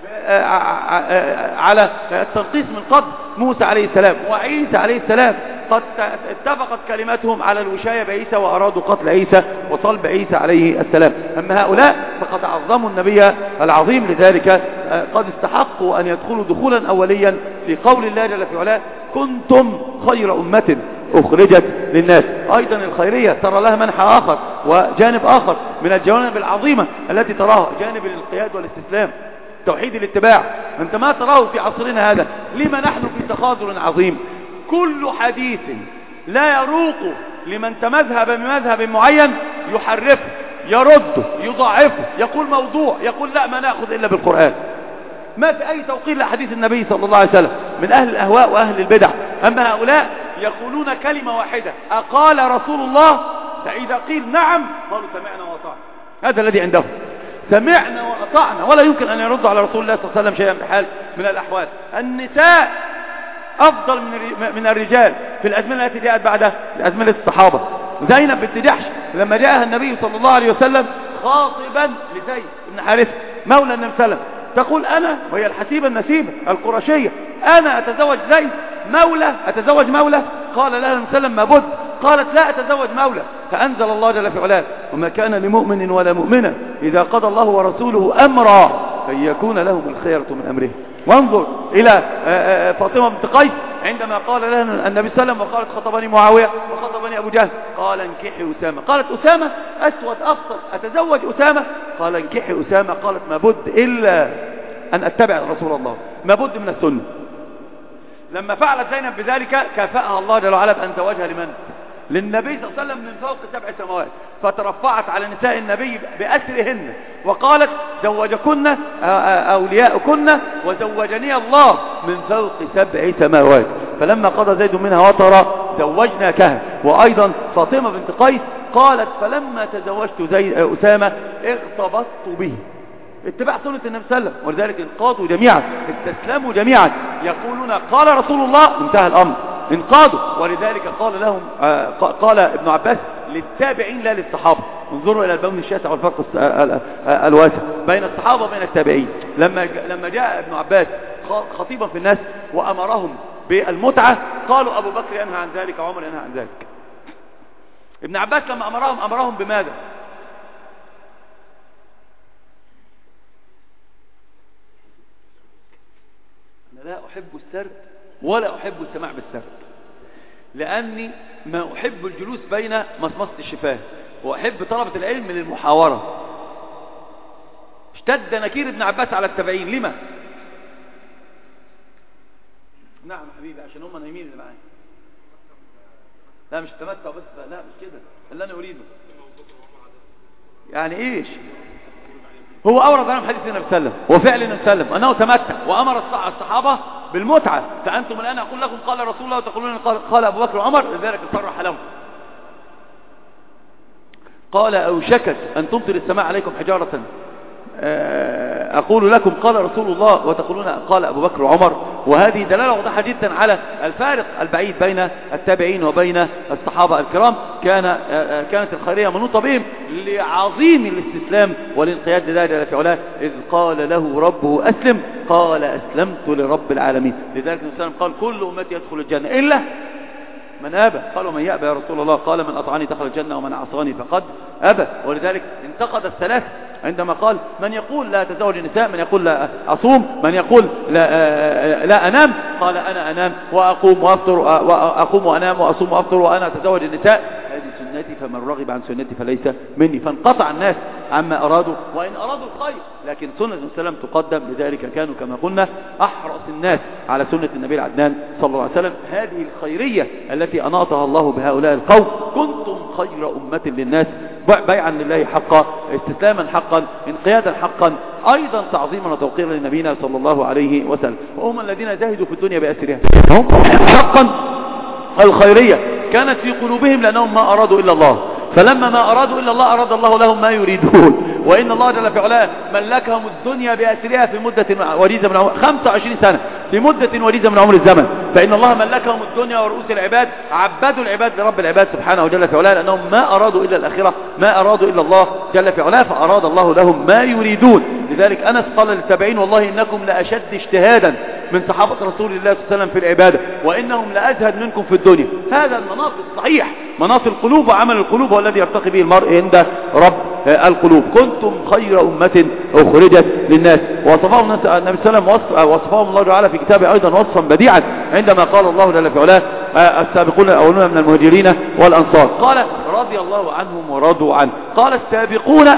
على التنقيص من قبل موسى عليه السلام وعيسى عليه السلام. قد اتفقت كلماتهم على الوشاية بعيسى وأرادوا قتل عيسى وصلب عيسى عليه السلام. أما هؤلاء فقد عظموا النبي العظيم، لذلك قد استحقوا أن يدخلوا دخولا أوليا في قول الله جل في علاه كنتم خير أمة أخرجت للناس. أيضا الخيرية ترى لها منحى آخر وجانب آخر من الجوانب العظيمة التي تراها، جانب الانقياد والاستسلام، توحيد الاتباع. أنت ما تراه في عصرنا هذا. لما نحن في تخاذل عظيم؟ كل حديث لا يروق لمن تمذهب بمذهب معين يحرفه، يرده، يضعفه، يقول موضوع، يقول لا ما نأخذ إلا بالقرآن. ما في أي توقير لحديث النبي صلى الله عليه وسلم من أهل الأهواء وأهل البدع. أما هؤلاء يقولون كلمة واحدة أقال رسول الله، فإذا قيل نعم قالوا سمعنا وأطعنا. هذا الذي عندهم، سمعنا وأطعنا، ولا يمكن أن يرد على رسول الله صلى الله عليه وسلم شيئا بحال من الأحوال. النساء أفضل من الرجال في الأزمنة التي جاءت بعدها، أزمنة الصحابة. زينب بنت جحش لما جاءها النبي صلى الله عليه وسلم خاطبا لزيد بن حارثة مولى النبي صلى الله عليه وسلم، تقول أنا، وهي الحسيبة النسيبة القرشية، أنا أتزوج زيد مولى، أتزوج مولى؟ قال لها النبي صلى الله عليه وسلم ما بد. قالت لا أتزوج مولى. فأنزل الله جل في علاه وما كان لمؤمن ولا مؤمنة إذا قضى الله ورسوله أمرا أن يكون لهم الخيرة من أمره. وانظر إلى فاطمة بنت قيس عندما قال لها النبي صلى الله عليه وسلم وقالت خطبني معاوية وخطبني أبو جهل، قال انكحي أسامة. قالت أسامة أسود أفضل، أتزوج أسامة؟ قال انكحي أسامة. قالت ما بد إلا أن أتبع رسول الله، ما بد من السنة. لما فعلت زينب بذلك كافأها الله جل وعلا بأن زوجها لمن؟ للنبي صلى الله عليه وسلم من فوق سبع سماوات، فترفعت على نساء النبي بأسرهن وقالت زوجكن أولياؤكن وزوجني الله من فوق سبع سماوات. فلما قضى زيد منها وطرا زوجناكها. وأيضا فاطمة بنت قيس قالت فلما تزوجت زي أسامة اغتبطت به، اتباع سنة النبي صلى الله عليه وسلم. ولذلك انقادوا جميعا، استسلموا جميعا، يقولون قال رسول الله، انتهى الأمر، انقادوا. ولذلك قال لهم آه قال ابن عباس للتابعين لا للصحابة. انظروا إلى البون الشاسع والفرق الواسع بين الصحابة وبين التابعين. لما لما جاء ابن عباس خطيبا في الناس وأمرهم بالمتعة قالوا أبو بكر ينهى عن ذلك وعمر ينهى عن ذلك. ابن عباس لما أمرهم أمرهم بماذا؟ أنا لا أحب السرد ولا أحب السماع بالسرد، لأني ما أحب الجلوس بين مصمصة الشفاه، وأحب طلبة العلم للمحاورة. اشتد نكير ابن عباس على التابعين. لما؟ نعم حبيبي عشان هم نايمين اللي معايا. لا مش تمتع بس، لا مش كده اللي أنا أريده. يعني إيش؟ هو أورد عنهم حديث النبي صلى الله عليه وسلم وفعل النبي صلى الله عليه وسلم أنه تمتع وأمر الصحابة بالمتعة. فأنتم الآن أقول لكم قال رسول الله وتقولون قال أبو بكر وعمر، لذلك صرح لهم قال أوشكت أن تمطر السماء عليكم حجارة أقول لكم قال رسول الله وتقولون قال أبو بكر وعمر. وهذه دلالة واضحة جدا على الفارق البعيد بين التابعين وبين الصحابة الكرام. كان كانت الخيرية منوطة بهم لعظيم الاستسلام والانقياد لله جل في علاه، إذ قال له ربه أسلم قال أسلمت لرب العالمين. لذلك النبي صلى الله عليه وسلم قال كل أمتي يدخل الجنة إلا من أبى. قالوا من يأبى يا رسول الله؟ قال من أطعني دخل الجنة ومن عصاني فقد أبى. ولذلك انتقد الثلاث عندما قال من يقول لا أتزوج النساء، من يقول لا أصوم، من يقول لا, لا أنام، قال أنا أنام وأقوم وأفطر، وأقوم وأنام وأصوم وأفطر وأنا أتزوج النساء، هذه سنتي فمن رغب عن سنتي فليس مني. فانقطع الناس عما أرادوا، وإن أرادوا الخير لكن سنة النبي صلى الله عليه وسلم تقدم. لذلك كانوا كما قلنا أحرص الناس على سنة النبي العدنان صلى الله عليه وسلم. هذه الخيرية التي أناطها الله بهؤلاء القوم، كنتم خير أمة للناس، بيعا لله حقا، استسلاما حقا، انقيادا حقا، أيضا تعظيما وتوقيرا لنبينا صلى الله عليه وسلم. وهم الذين زهدوا في الدنيا بأسرها. هم حقا الخيرية كانت في قلوبهم لأنهم ما أرادوا إلا الله، فلما ما أرادوا إلا الله أراد الله لهم ما يريدون. وإن الله جل في علاه ملكهم الدنيا بأسرها في مدة وجيزة من عمر خمسة وعشرين سنة، في مدة وجيزة من عمر الزمن. فإن الله ملكهم الدنيا ورؤوس العباد، عبدوا العباد لرب العباد سبحانه جل في علاه، لأنهم ما أرادوا إلا الآخرة، ما أرادوا إلا الله جل في علاه، فأراد الله لهم ما يريدون. لذلك أنس قال للتابعين والله إنكم لأشد اجتهادا من صحابة رسول الله صلى الله عليه وسلم في العبادة، وإنهم لأزهد منكم في الدنيا. هذا المناط الصحيح، مناط القلوب وعمل القلوب هو الذي يرتقي به المرء عند رب القلوب. كنتم خير أمة أخرجت للناس. وصفهم النبي صلى الله عليه وسلم، وصفهم الله تعالى في كتابه أيضا وصفا بديعا عندما قال الله جل في علاه السابقون الأولون من المهاجرين والأنصار، قال رضي الله عنهم ورضوا عنه. قال السابقون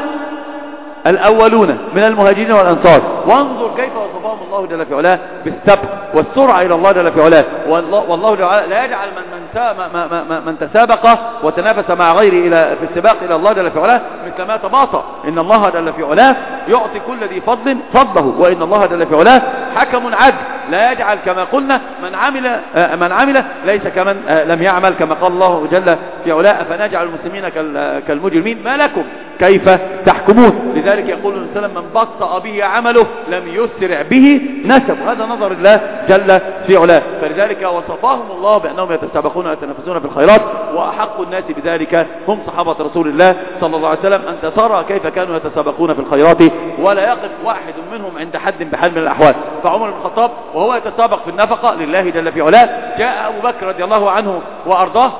الأولون من المهاجرين والأنصار، وانظر كيف وصفهم الله جل في علاه بالسبق والسرعة إلى الله جل في علاه. والله جل وعلا لا يجعل من من من تسابق وتنافس مع غيره إلى في السباق إلى الله جل في علاه مثل ما تباطأ. إن الله جل في علاه يعطي كل ذي فضل فضله، وإن الله جل في علاه حكم عدل، لا يجعل كما قلنا من عمل من عمل ليس كمن لم يعمل، كما قال الله جل في علاه فنجعل المسلمين كالمجرمين ما لكم كيف تحكمون. لذلك يقول النبي صلى الله عليه وسلم من بطأ به عمله لم يسرع به نسب. هذا نظر الله جل في علاه. فلذلك وصفهم الله بأنهم يتسابقون ويتنافسون في الخيرات، وأحق الناس بذلك هم صحابة رسول الله صلى الله عليه وسلم. أنت ترى كيف كانوا يتسابقون في الخيرات ولا يقف واحد منهم عند حد بحال من الأحوال. فعمر بن الخطاب وهو يتسابق في النفقة لله جل في علاه، جاء أبو بكر رضي الله عنه وأرضاه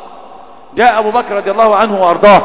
جاء أبو بكر رضي الله عنه وأرضاه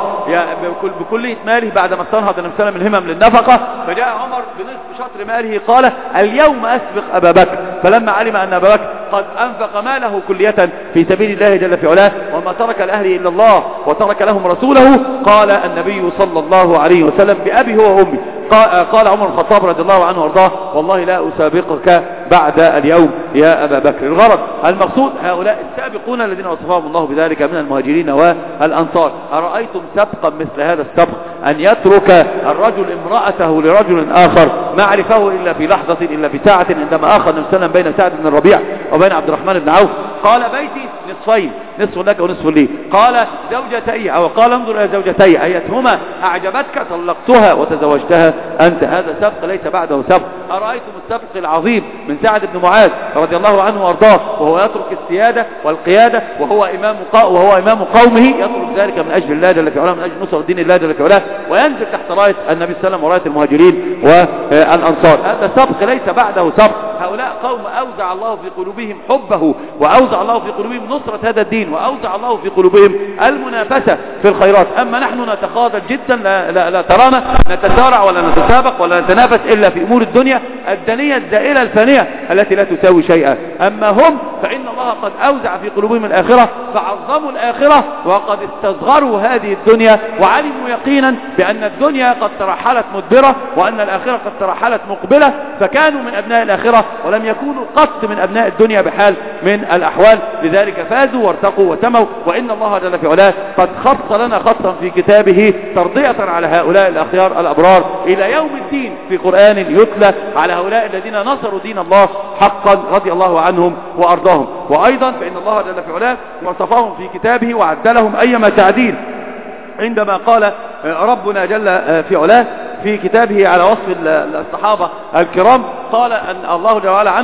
بكلية ماله بعدما استنهض النبي صلى الله عليه وسلم الهمم للنفقة، فجاء عمر بنصف شطر ماله قال اليوم أسبق أبا بكر. فلما علم أن أبا بكر قد أنفق ماله كلية في سبيل الله جل في علاه وما ترك لأهله إلا الله وترك لهم رسوله، قال النبي صلى الله عليه وسلم بأبي هو وأمي، قال عمر الخطاب رضي الله عنه وارضاه والله لا أسابقك بعد اليوم يا أبا بكر. الغرض المقصود هؤلاء السابقون الذين وصفهم الله بذلك من المهاجرين والأنصار. أرأيتم سبقا مثل هذا السبق أن يترك الرجل امرأته لرجل آخر ما عرفه إلا في لحظة إلا في ساعة، عندما آخر النبي صلى الله عليه وسلم بين سعد بن الربيع وبين عبد الرحمن بن عوف قال بيتي نصفين، نصف لك ونصف لي. قال زوجتي أو قال انظر إلى زوجتي أيتهما أعجبتك طلقتها وتزوجتها أنت. هذا سبق ليس بعده سبق. أرأيتم السبق العظيم من سعد بن معاذ رضي الله عنه وارضاه وهو يترك السيادة والقيادة وهو إمام وهو إمام قومه، يترك ذلك من أجل الله جل في علاه، من أجل نصر الدين الله جل في علاه، وينزل تحت راية النبي صلى الله عليه وسلم وراية المهاجرين والأنصار. هذا سبق ليس بعده سبق. هؤلاء قوم أوزع الله في قلوبهم حبه، وأوزع الله في قلوبهم نصرة هذا الدين، وأوزع الله في قلوبهم المنافسة في الخيرات. أما نحن نتخاذل جدا، لا, لا, لا ترانا نتسارع ولا نتسابق ولا نتنافس إلا في أمور الدنيا الدنية الزائلة الفانية التي لا تساوي شيئا. أما هم فإن الله قد أوزع في قلوبهم الآخرة فعظموا الآخرة وقد استصغروا هذه الدنيا، وعلموا يقينا بأن الدنيا قد ترحلت مدبرة وأن الآخرة قد ترحلت مقبلة، فكانوا من أبناء الآخرة ولم يكونوا قط من أبناء الدنيا بحال من الأحوال. لذلك فازوا وارتقوا وتموا. وإن الله جل في علاه قد خص لنا خصا في كتابه ترضية على هؤلاء الأخيار الأبرار إلى يوم الدين في قرآن يتلى على هؤلاء الذين نصروا دين الله حقا رضي الله عنهم وأرضاهم. وأيضا فإن الله جل في علاه وصفهم في كتابه وعدلهم أيما تعديل عندما قال ربنا جل في علاه في كتابه على وصف الصحابة الكرام، قال أن الله جل وعلا عنهم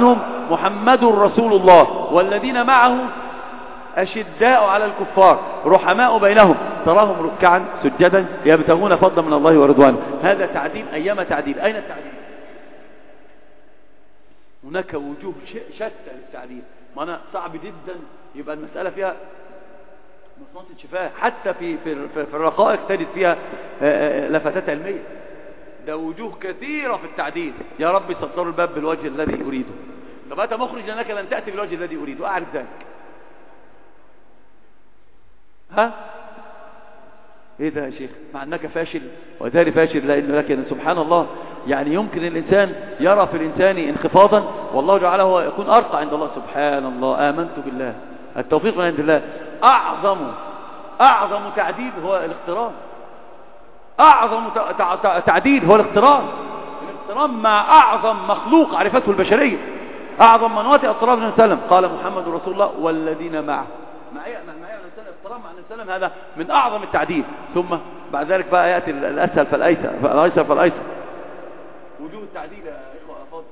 محمد رسول الله والذين معه أشداء على الكفار رحماء بينهم تراهم ركعا سجدا يبتغون فضلا من الله ورضوانه. هذا تعديل أيام تعديل. أين التعديل؟ هناك وجوه شتى للتعديل. ما أنا صعب جدا يبقى المسألة فيها مصنطة شفاه. حتى في في في الرقائق تجد فيها لفتات علمية. ده وجوه كثيرة في التعديل. يا رب سطر الباب بالوجه الذي أريده. طب أنت مخرج لأنك لن تأتي بالوجه الذي أريده، أعرف ذلك. ها ايه ده يا شيخ؟ مع انك فاشل وذلك فاشل لانه لكن سبحان الله يعني يمكن الانسان يرى في الانسان انخفاضا والله جعله هو يكون ارقى عند الله. سبحان الله. امنت بالله. التوفيق من عند الله. اعظم اعظم تعديل هو الاقتران. اعظم تعديل هو الاقتران. الاقتران مع اعظم مخلوق عرفته البشريه. اعظم من وطئ التراب النبي صلى الله عليه وسلم. قال محمد رسول الله والذين معه. معي معي الاقتران مع النبي صلى الله عليه وسلم. هذا من اعظم التعديل. ثم بعد ذلك بقى ياتي الاسهل فالايسر فالايسر فالايسر. وجوه التعديل يا اخوه افاضل.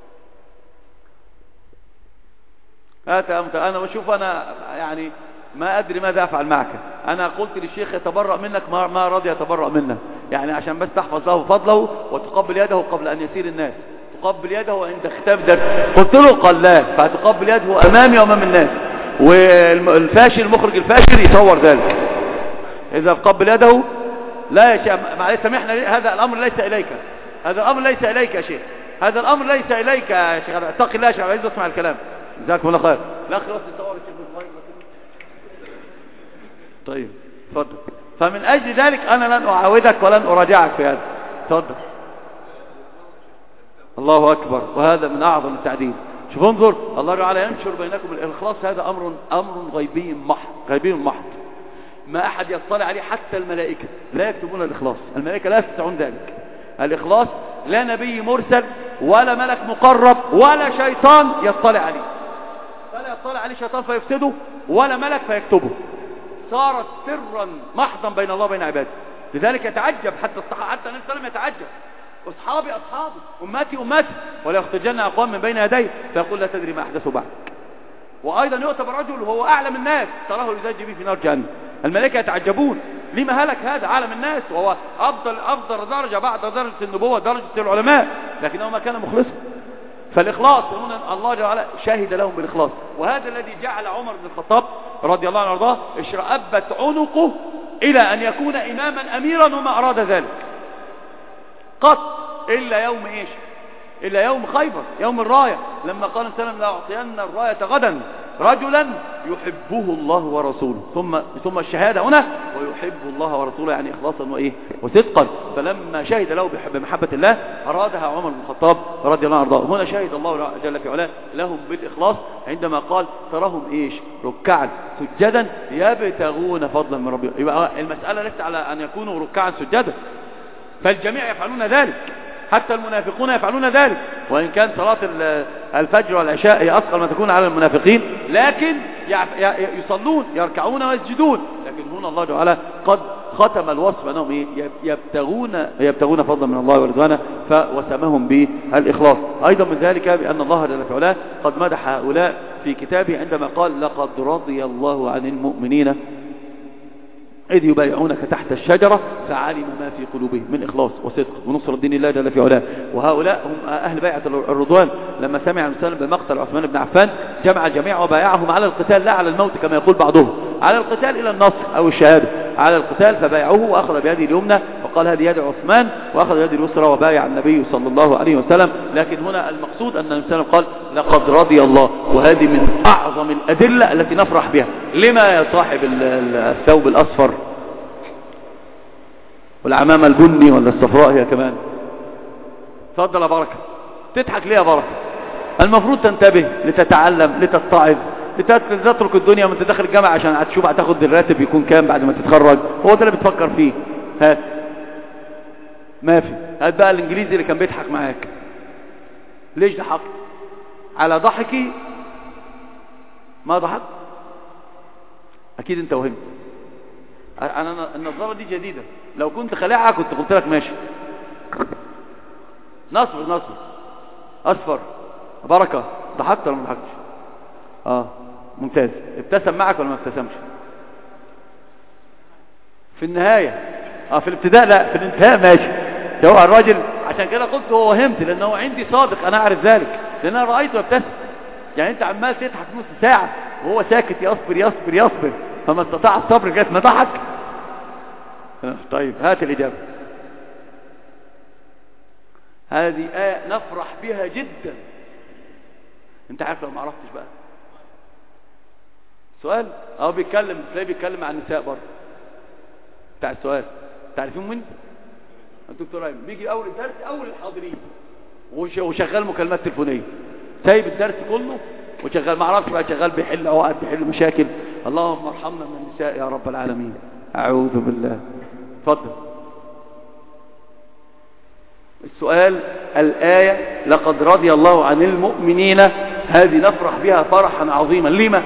هات انا بشوف انا يعني ما ادري ماذا افعل معك. انا قلت للشيخ يتبرأ منك ما ما رضي يتبرأ منك، يعني عشان بس تحفظ له فضله وتقبل يده قبل ان يسير الناس. تقبل يده عند ختام درس. قلت له قال لا، فتقبل يده امامي وامام الناس. والفاشل المخرج الفاشل يصور ذلك. اذا قبل يده لا يا شيخ معلش سامحنا، هذا الامر ليس اليك. هذا الامر ليس اليك يا شيخ. هذا الامر ليس اليك يا شيخ. اتق الله يا شيخ، عايز اسمع الكلام. جزاكم الله خير. لا خلاص تصور الشيخ بالموبايل. طيب اتفضل. فمن اجل ذلك انا لن اعاودك ولن اراجعك في هذا. اتفضل. الله اكبر. وهذا من اعظم التعديل. شوف انظر الله تعالى ينشر بينكم الاخلاص. هذا امر امر غيبي محض. غيبي محض ما احد يطلع عليه حتى الملائكه لا يكتبون الاخلاص. الملائكه لا يستطيعون ذلك. الاخلاص لا نبي مرسل ولا ملك مقرب ولا شيطان يطلع عليه. فلا يطلع عليه شيطان فيفسده ولا ملك فيكتبه. صارت سرا محضا بين الله وبين عباده. لذلك يتعجب حتى الصحابه حتى النبي صلى الله عليه وسلم يتعجب. اصحابي اصحابي امتي امتي ولا يختجن اقوام من بين يديه فيقول لا تدري ما احدثوا بعد. وايضا يؤتى الرجل وهو اعلم الناس تراه يزج به في نار جهنم. الملائكه يتعجبون لما هلك هذا عالم الناس وهو افضل افضل درجه بعد درجه النبوه درجه العلماء، لكنه ما كان مخلصا. فالاخلاص هنا الله جل وعلا شهد لهم بالاخلاص. وهذا الذي جعل عمر بن الخطاب رضي الله عنه وارضاه اشرأبت عنقه الى ان يكون اماما اميرا وما اراد ذلك قط إلا يوم إيش؟ إلا يوم خيبر يوم الراية لما قال السلام لا أعطينا الراية غدا رجلا يحبه الله ورسوله. ثم ثم الشهادة هنا ويحب الله ورسوله يعني إخلاصا وإيه وصدقا. فلما شهد له بمحبة الله أرادها عمر بن الخطاب رضي الله عنه. هنا شهد الله جل في علاه لهم بالإخلاص عندما قال تراهم إيش ركعا سجدا يبتغون فضلا من ربهم. يبقى المسألة ليست على أن يكونوا ركعا سجدا، فالجميع يفعلون ذلك، حتى المنافقون يفعلون ذلك. وإن كان صلاة الفجر والعشاء هي أثقل ما تكون على المنافقين، لكن يصلون يركعون ويسجدون. لكن هنا الله تعالى قد ختم الوصف أنهم إيه؟ يبتغون يبتغون فضلا من الله ورضوانه وسمهم بالإخلاص. أيضا من ذلك بأن الله جل في علاه قد مدح هؤلاء في كتابه عندما قال لقد رضي الله عن المؤمنين إذ يبايعونك تحت الشجرة فعلم ما في قلوبهم من إخلاص وصدق ونصر الدين الله جل في علاه. وهؤلاء هم أهل بيعة الرضوان. لما سمع المسلم بمقتل عثمان بن عفان جمع الجميع وبايعهم على القتال لا على الموت كما يقول بعضهم، على القتال إلى النصر أو الشهادة. على القتال فبايعوه وأخذ بيده اليمنى وقال هذه يد عثمان وأخذ بيده اليسرى وبايع النبي صلى الله عليه وسلم. لكن هنا المقصود أن المسلم قال لقد رضي الله، وهذه من أعظم الأدلة التي نفرح بها. لما يا صاحب الثوب الأصفر والعمامة البني ولا الصفراء هي كمان؟ تفضل يا بركة. تضحك ليه يا بركة؟ المفروض تنتبه لتتعلم لتتعظ لتترك الدنيا وانت داخل الجامعة عشان هتشوف هتاخد الراتب يكون كام بعد ما تتخرج. هو ده اللي بتفكر فيه. هات ما في. هات بقى الانجليزي اللي كان بيضحك معاك. ليش ضحك؟ على ضحكي ما ضحك؟ اكيد انت وهمت. انا النظارة دي جديدة، لو كنت خلعها كنت قلت لك ماشي. نصر نصر اصفر بركة ضحكت ولا ما ضحكتش؟ اه ممتاز. ابتسم معك ولا ما ابتسمش؟ في النهاية اه في الابتداء لا، في الانتهاء ماشي. هو الراجل عشان كده قلت هو وهمت، لانه عندي صادق انا اعرف ذلك، لان انا رايته يبتسم. يعني انت عمال تضحك نص ساعة وهو ساكت يصبر يصبر يصبر، فما استطاع الصبر لغايه ما ضحك. طيب هات الإجابة. هذه آية نفرح بها جدا. انت عارف لو ما عرفتش بقى سؤال او بيتكلم تلاقيه بيتكلم عن النساء برضه بتاع السؤال. تعرفين مين؟ الدكتور ايمن بيجي اول الدرس اول الحاضرين وشغال مكالمات تليفونيه، سايب الدرس كله وشغال ما اعرفش بقى، شغال بيحل عقد بيحل مشاكل. اللهم ارحمنا من النساء يا رب العالمين. اعوذ بالله. اتفضل. السؤال الآية لقد رضي الله عن المؤمنين، هذه نفرح بها فرحا عظيما. لما؟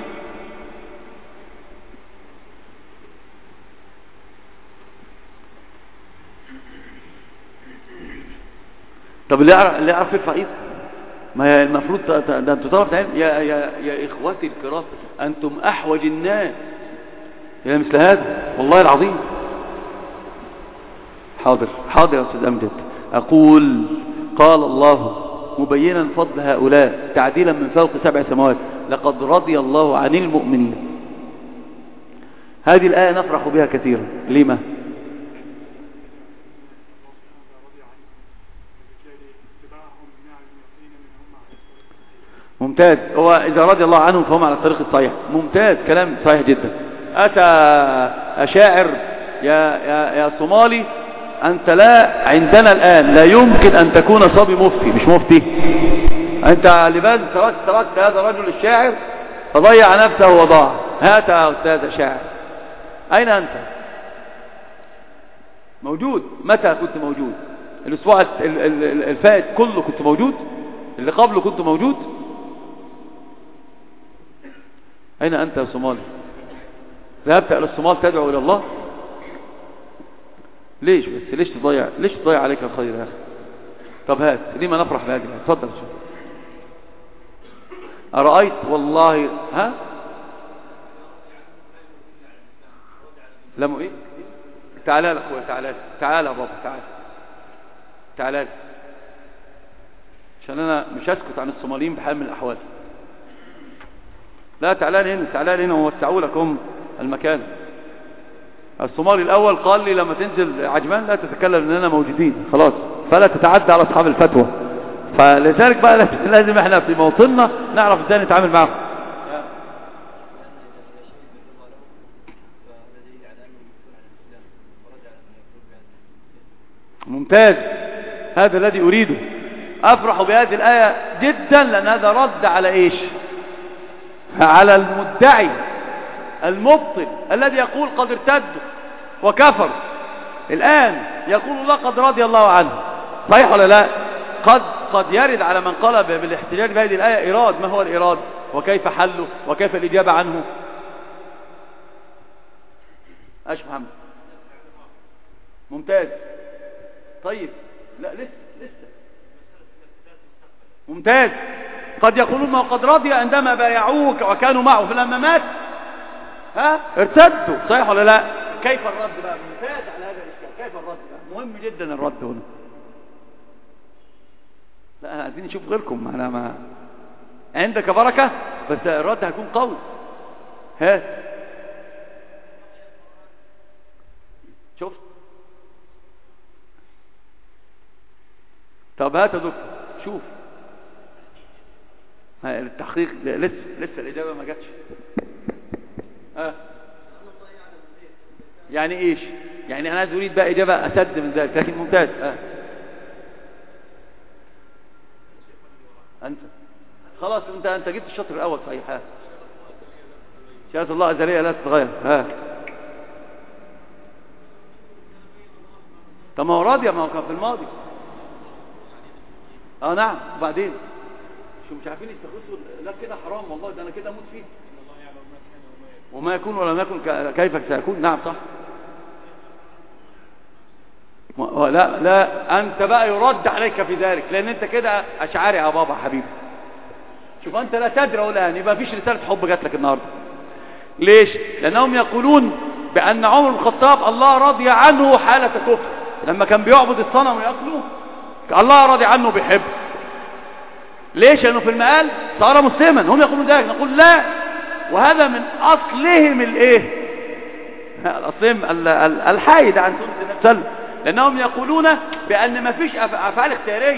طب اللي يعرف اللي يعرف يرفع ايده. ما هي المفروض ده انتوا طرف تعلم يا يا يا اخواتي الكرام، انتم احوج الناس الى مثل هذا والله العظيم. حاضر حاضر يا استاذ امجد. اقول قال الله مبينا فضل هؤلاء تعديلا من فوق سبع سماوات، لقد رضي الله عن المؤمنين. هذه الآية نفرح بها كثيرا. لما؟ ممتاز. هو إذا رضي الله عنهم فهم على الطريق الصحيح. ممتاز، كلام صحيح جدا. أتى أشاعر يا, يا, يا صومالي، أنت لا عندنا الآن لا يمكن أن تكون صبي مفتي. مش مفتي أنت لباس تركت تركت هذا الرجل الشاعر فضيع نفسه وضاع. هات يا أستاذ شاعر، أين أنت؟ موجود؟ متى كنت موجود؟ الأسبوع الفائت كله كنت موجود؟ اللي قبله كنت موجود؟ أين أنت يا صومالي؟ ذهبت إلى الصومال تدعو إلى الله؟ ليش بس؟ ليش تضيع ليش تضيع عليك الخير يا أخي؟ طب هات لما نفرح بهذه. اتفضل شوف. أرأيت والله. ها لم ايه؟ تعالى يا اخويا، تعالى تعالى يا بابا، تعالى تعالى، عشان انا مش هسكت عن الصوماليين بحال من الاحوال. لا تعالى هنا، تعالى هنا ووسعوا لكم المكان. الصومالي الاول قال لي لما تنزل عجمان لا تتكلم اننا موجودين خلاص، فلا تتعدى على اصحاب الفتوى. فلذلك بقى لازم احنا في موطننا نعرف ازاي نتعامل معهم. ممتاز، هذا الذي أريده. أفرح بهذه الآية جدا، لأن هذا رد على إيش؟ على المدعي المبطل الذي يقول قد ارتدوا وكفر. الآن يقول الله قد رضي الله عنه. صحيح ولا لا؟ قد قد يرد على من قال بالاحتجاج بهذه الآية إيراد. ما هو الإيراد وكيف حله وكيف الإجابة عنه؟ أش محمد ممتاز. طيب لا لسه لسه ممتاز. قد يقولون ما قد رضي عندما بايعوك وكانوا معه، فلما مات ها ارتدوا. صحيح ولا لا؟ كيف الرد بقى؟ ممتاز على هذا الاشكال. كيف الرد بقى؟ مهم جدا الرد هنا. لا عايزين نشوف غيركم. انا ما عندك بركه، بس الرد هيكون قوي. ها شفت؟ طب هات يا دكتور شوف. التحقيق لسه لسه الإجابة ما جاتش. اه يعني ايش؟ يعني انا عايز اريد بقى إجابة أسد من ذلك، لكن ممتاز. اه انت خلاص انت انت جبت الشطر الاول صحيح. ها شهادة الله أزلية لا تتغير. ها طب ما هو راضي، ما هو كان في الماضي. اه نعم. وبعدين شو مش عارفين يستخلصوا؟ لا كده حرام والله، ده انا كده اموت فيه. وما يكون ولا ما يكون كيف سيكون. نعم صح. لا لا انت بقى يرد عليك في ذلك، لان انت كده اشعاري يا بابا حبيبي. شوف أنت لا تدري ولا يعني يبقى فيش رسالة حب جات لك النهاردة. ليش؟ لأنهم يقولون بأن عمر بن الخطاب الله راضي عنه حالة كفر، لما كان بيعبد الصنم ويأكله الله راضي عنه بيحب. ليش؟ لأنه في المقال صار مسلما. هم يقولون ذلك، نقول لا، وهذا من أصلهم الايه الأصلهم الحايد عن سنة النبي صلى الله عليه وسلم، لأنهم يقولون بأن ما فيش أفعال اختيارية.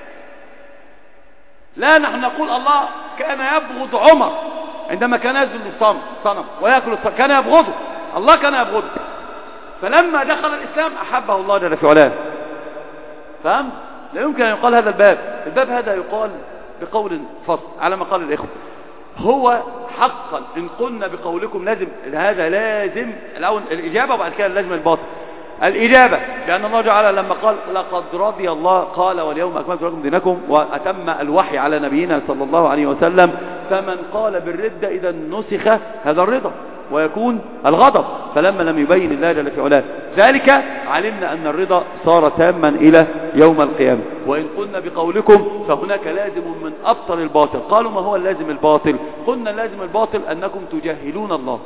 لا، نحن نقول الله كان يبغض عمر عندما كان يسجد للصنم ويأكل الصنم، كان يبغضه، الله كان يبغضه، فلما دخل الإسلام أحبه الله جل في علاه. فهم؟ لا يمكن أن يقال هذا الباب الباب هذا يقال بقول فصل على ما قال الإخوة. هو حقا إن قلنا بقولكم لازم، هذا لازم الأول الإجابة وبعد كده لازم الباطل. الإجابة لأن الله تعالى لما قال لقد رضي الله قال واليوم أكملت لكم دينكم، وأتم الوحي على نبينا صلى الله عليه وسلم، فمن قال بالردة إذا نسخ هذا الرضا ويكون الغضب، فلما لم يبين الله جل في علاه ذلك علمنا أن الرضا صار تاما إلى يوم القيامة. وإن قلنا بقولكم فهناك لازم من أبطل الباطل. قالوا ما هو اللازم الباطل؟ قلنا اللازم الباطل أنكم تجهلون الله.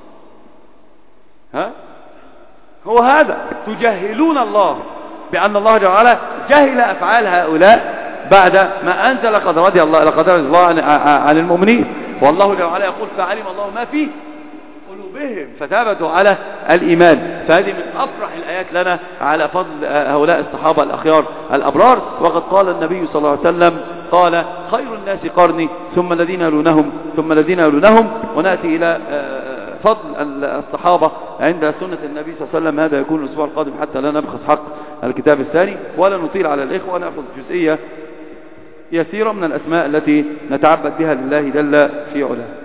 ها؟ هو هذا، تجهلون الله بأن الله جل وعلا جهل أفعال هؤلاء بعد ما أنزل لقد رضي الله لقد رضي الله عن, عن المؤمنين، والله جل وعلا يقول فعلم الله ما في قلوبهم فثابتوا على الإيمان. فهذه من أفرح الآيات لنا على فضل هؤلاء الصحابة الأخيار الأبرار. وقد قال النبي صلى الله عليه وسلم قال خير الناس قرني ثم الذين يلونهم ثم الذين يلونهم. ونأتي إلى فضل الصحابة عند سنة النبي صلى الله عليه وسلم. هذا يكون الأسبوع القادم حتى لا نبخس حق الكتاب الثاني ولا نطيل على الإخوة، ونأخذ جزئية يسيرة من الأسماء التي نتعبد بها لله جل في علاه.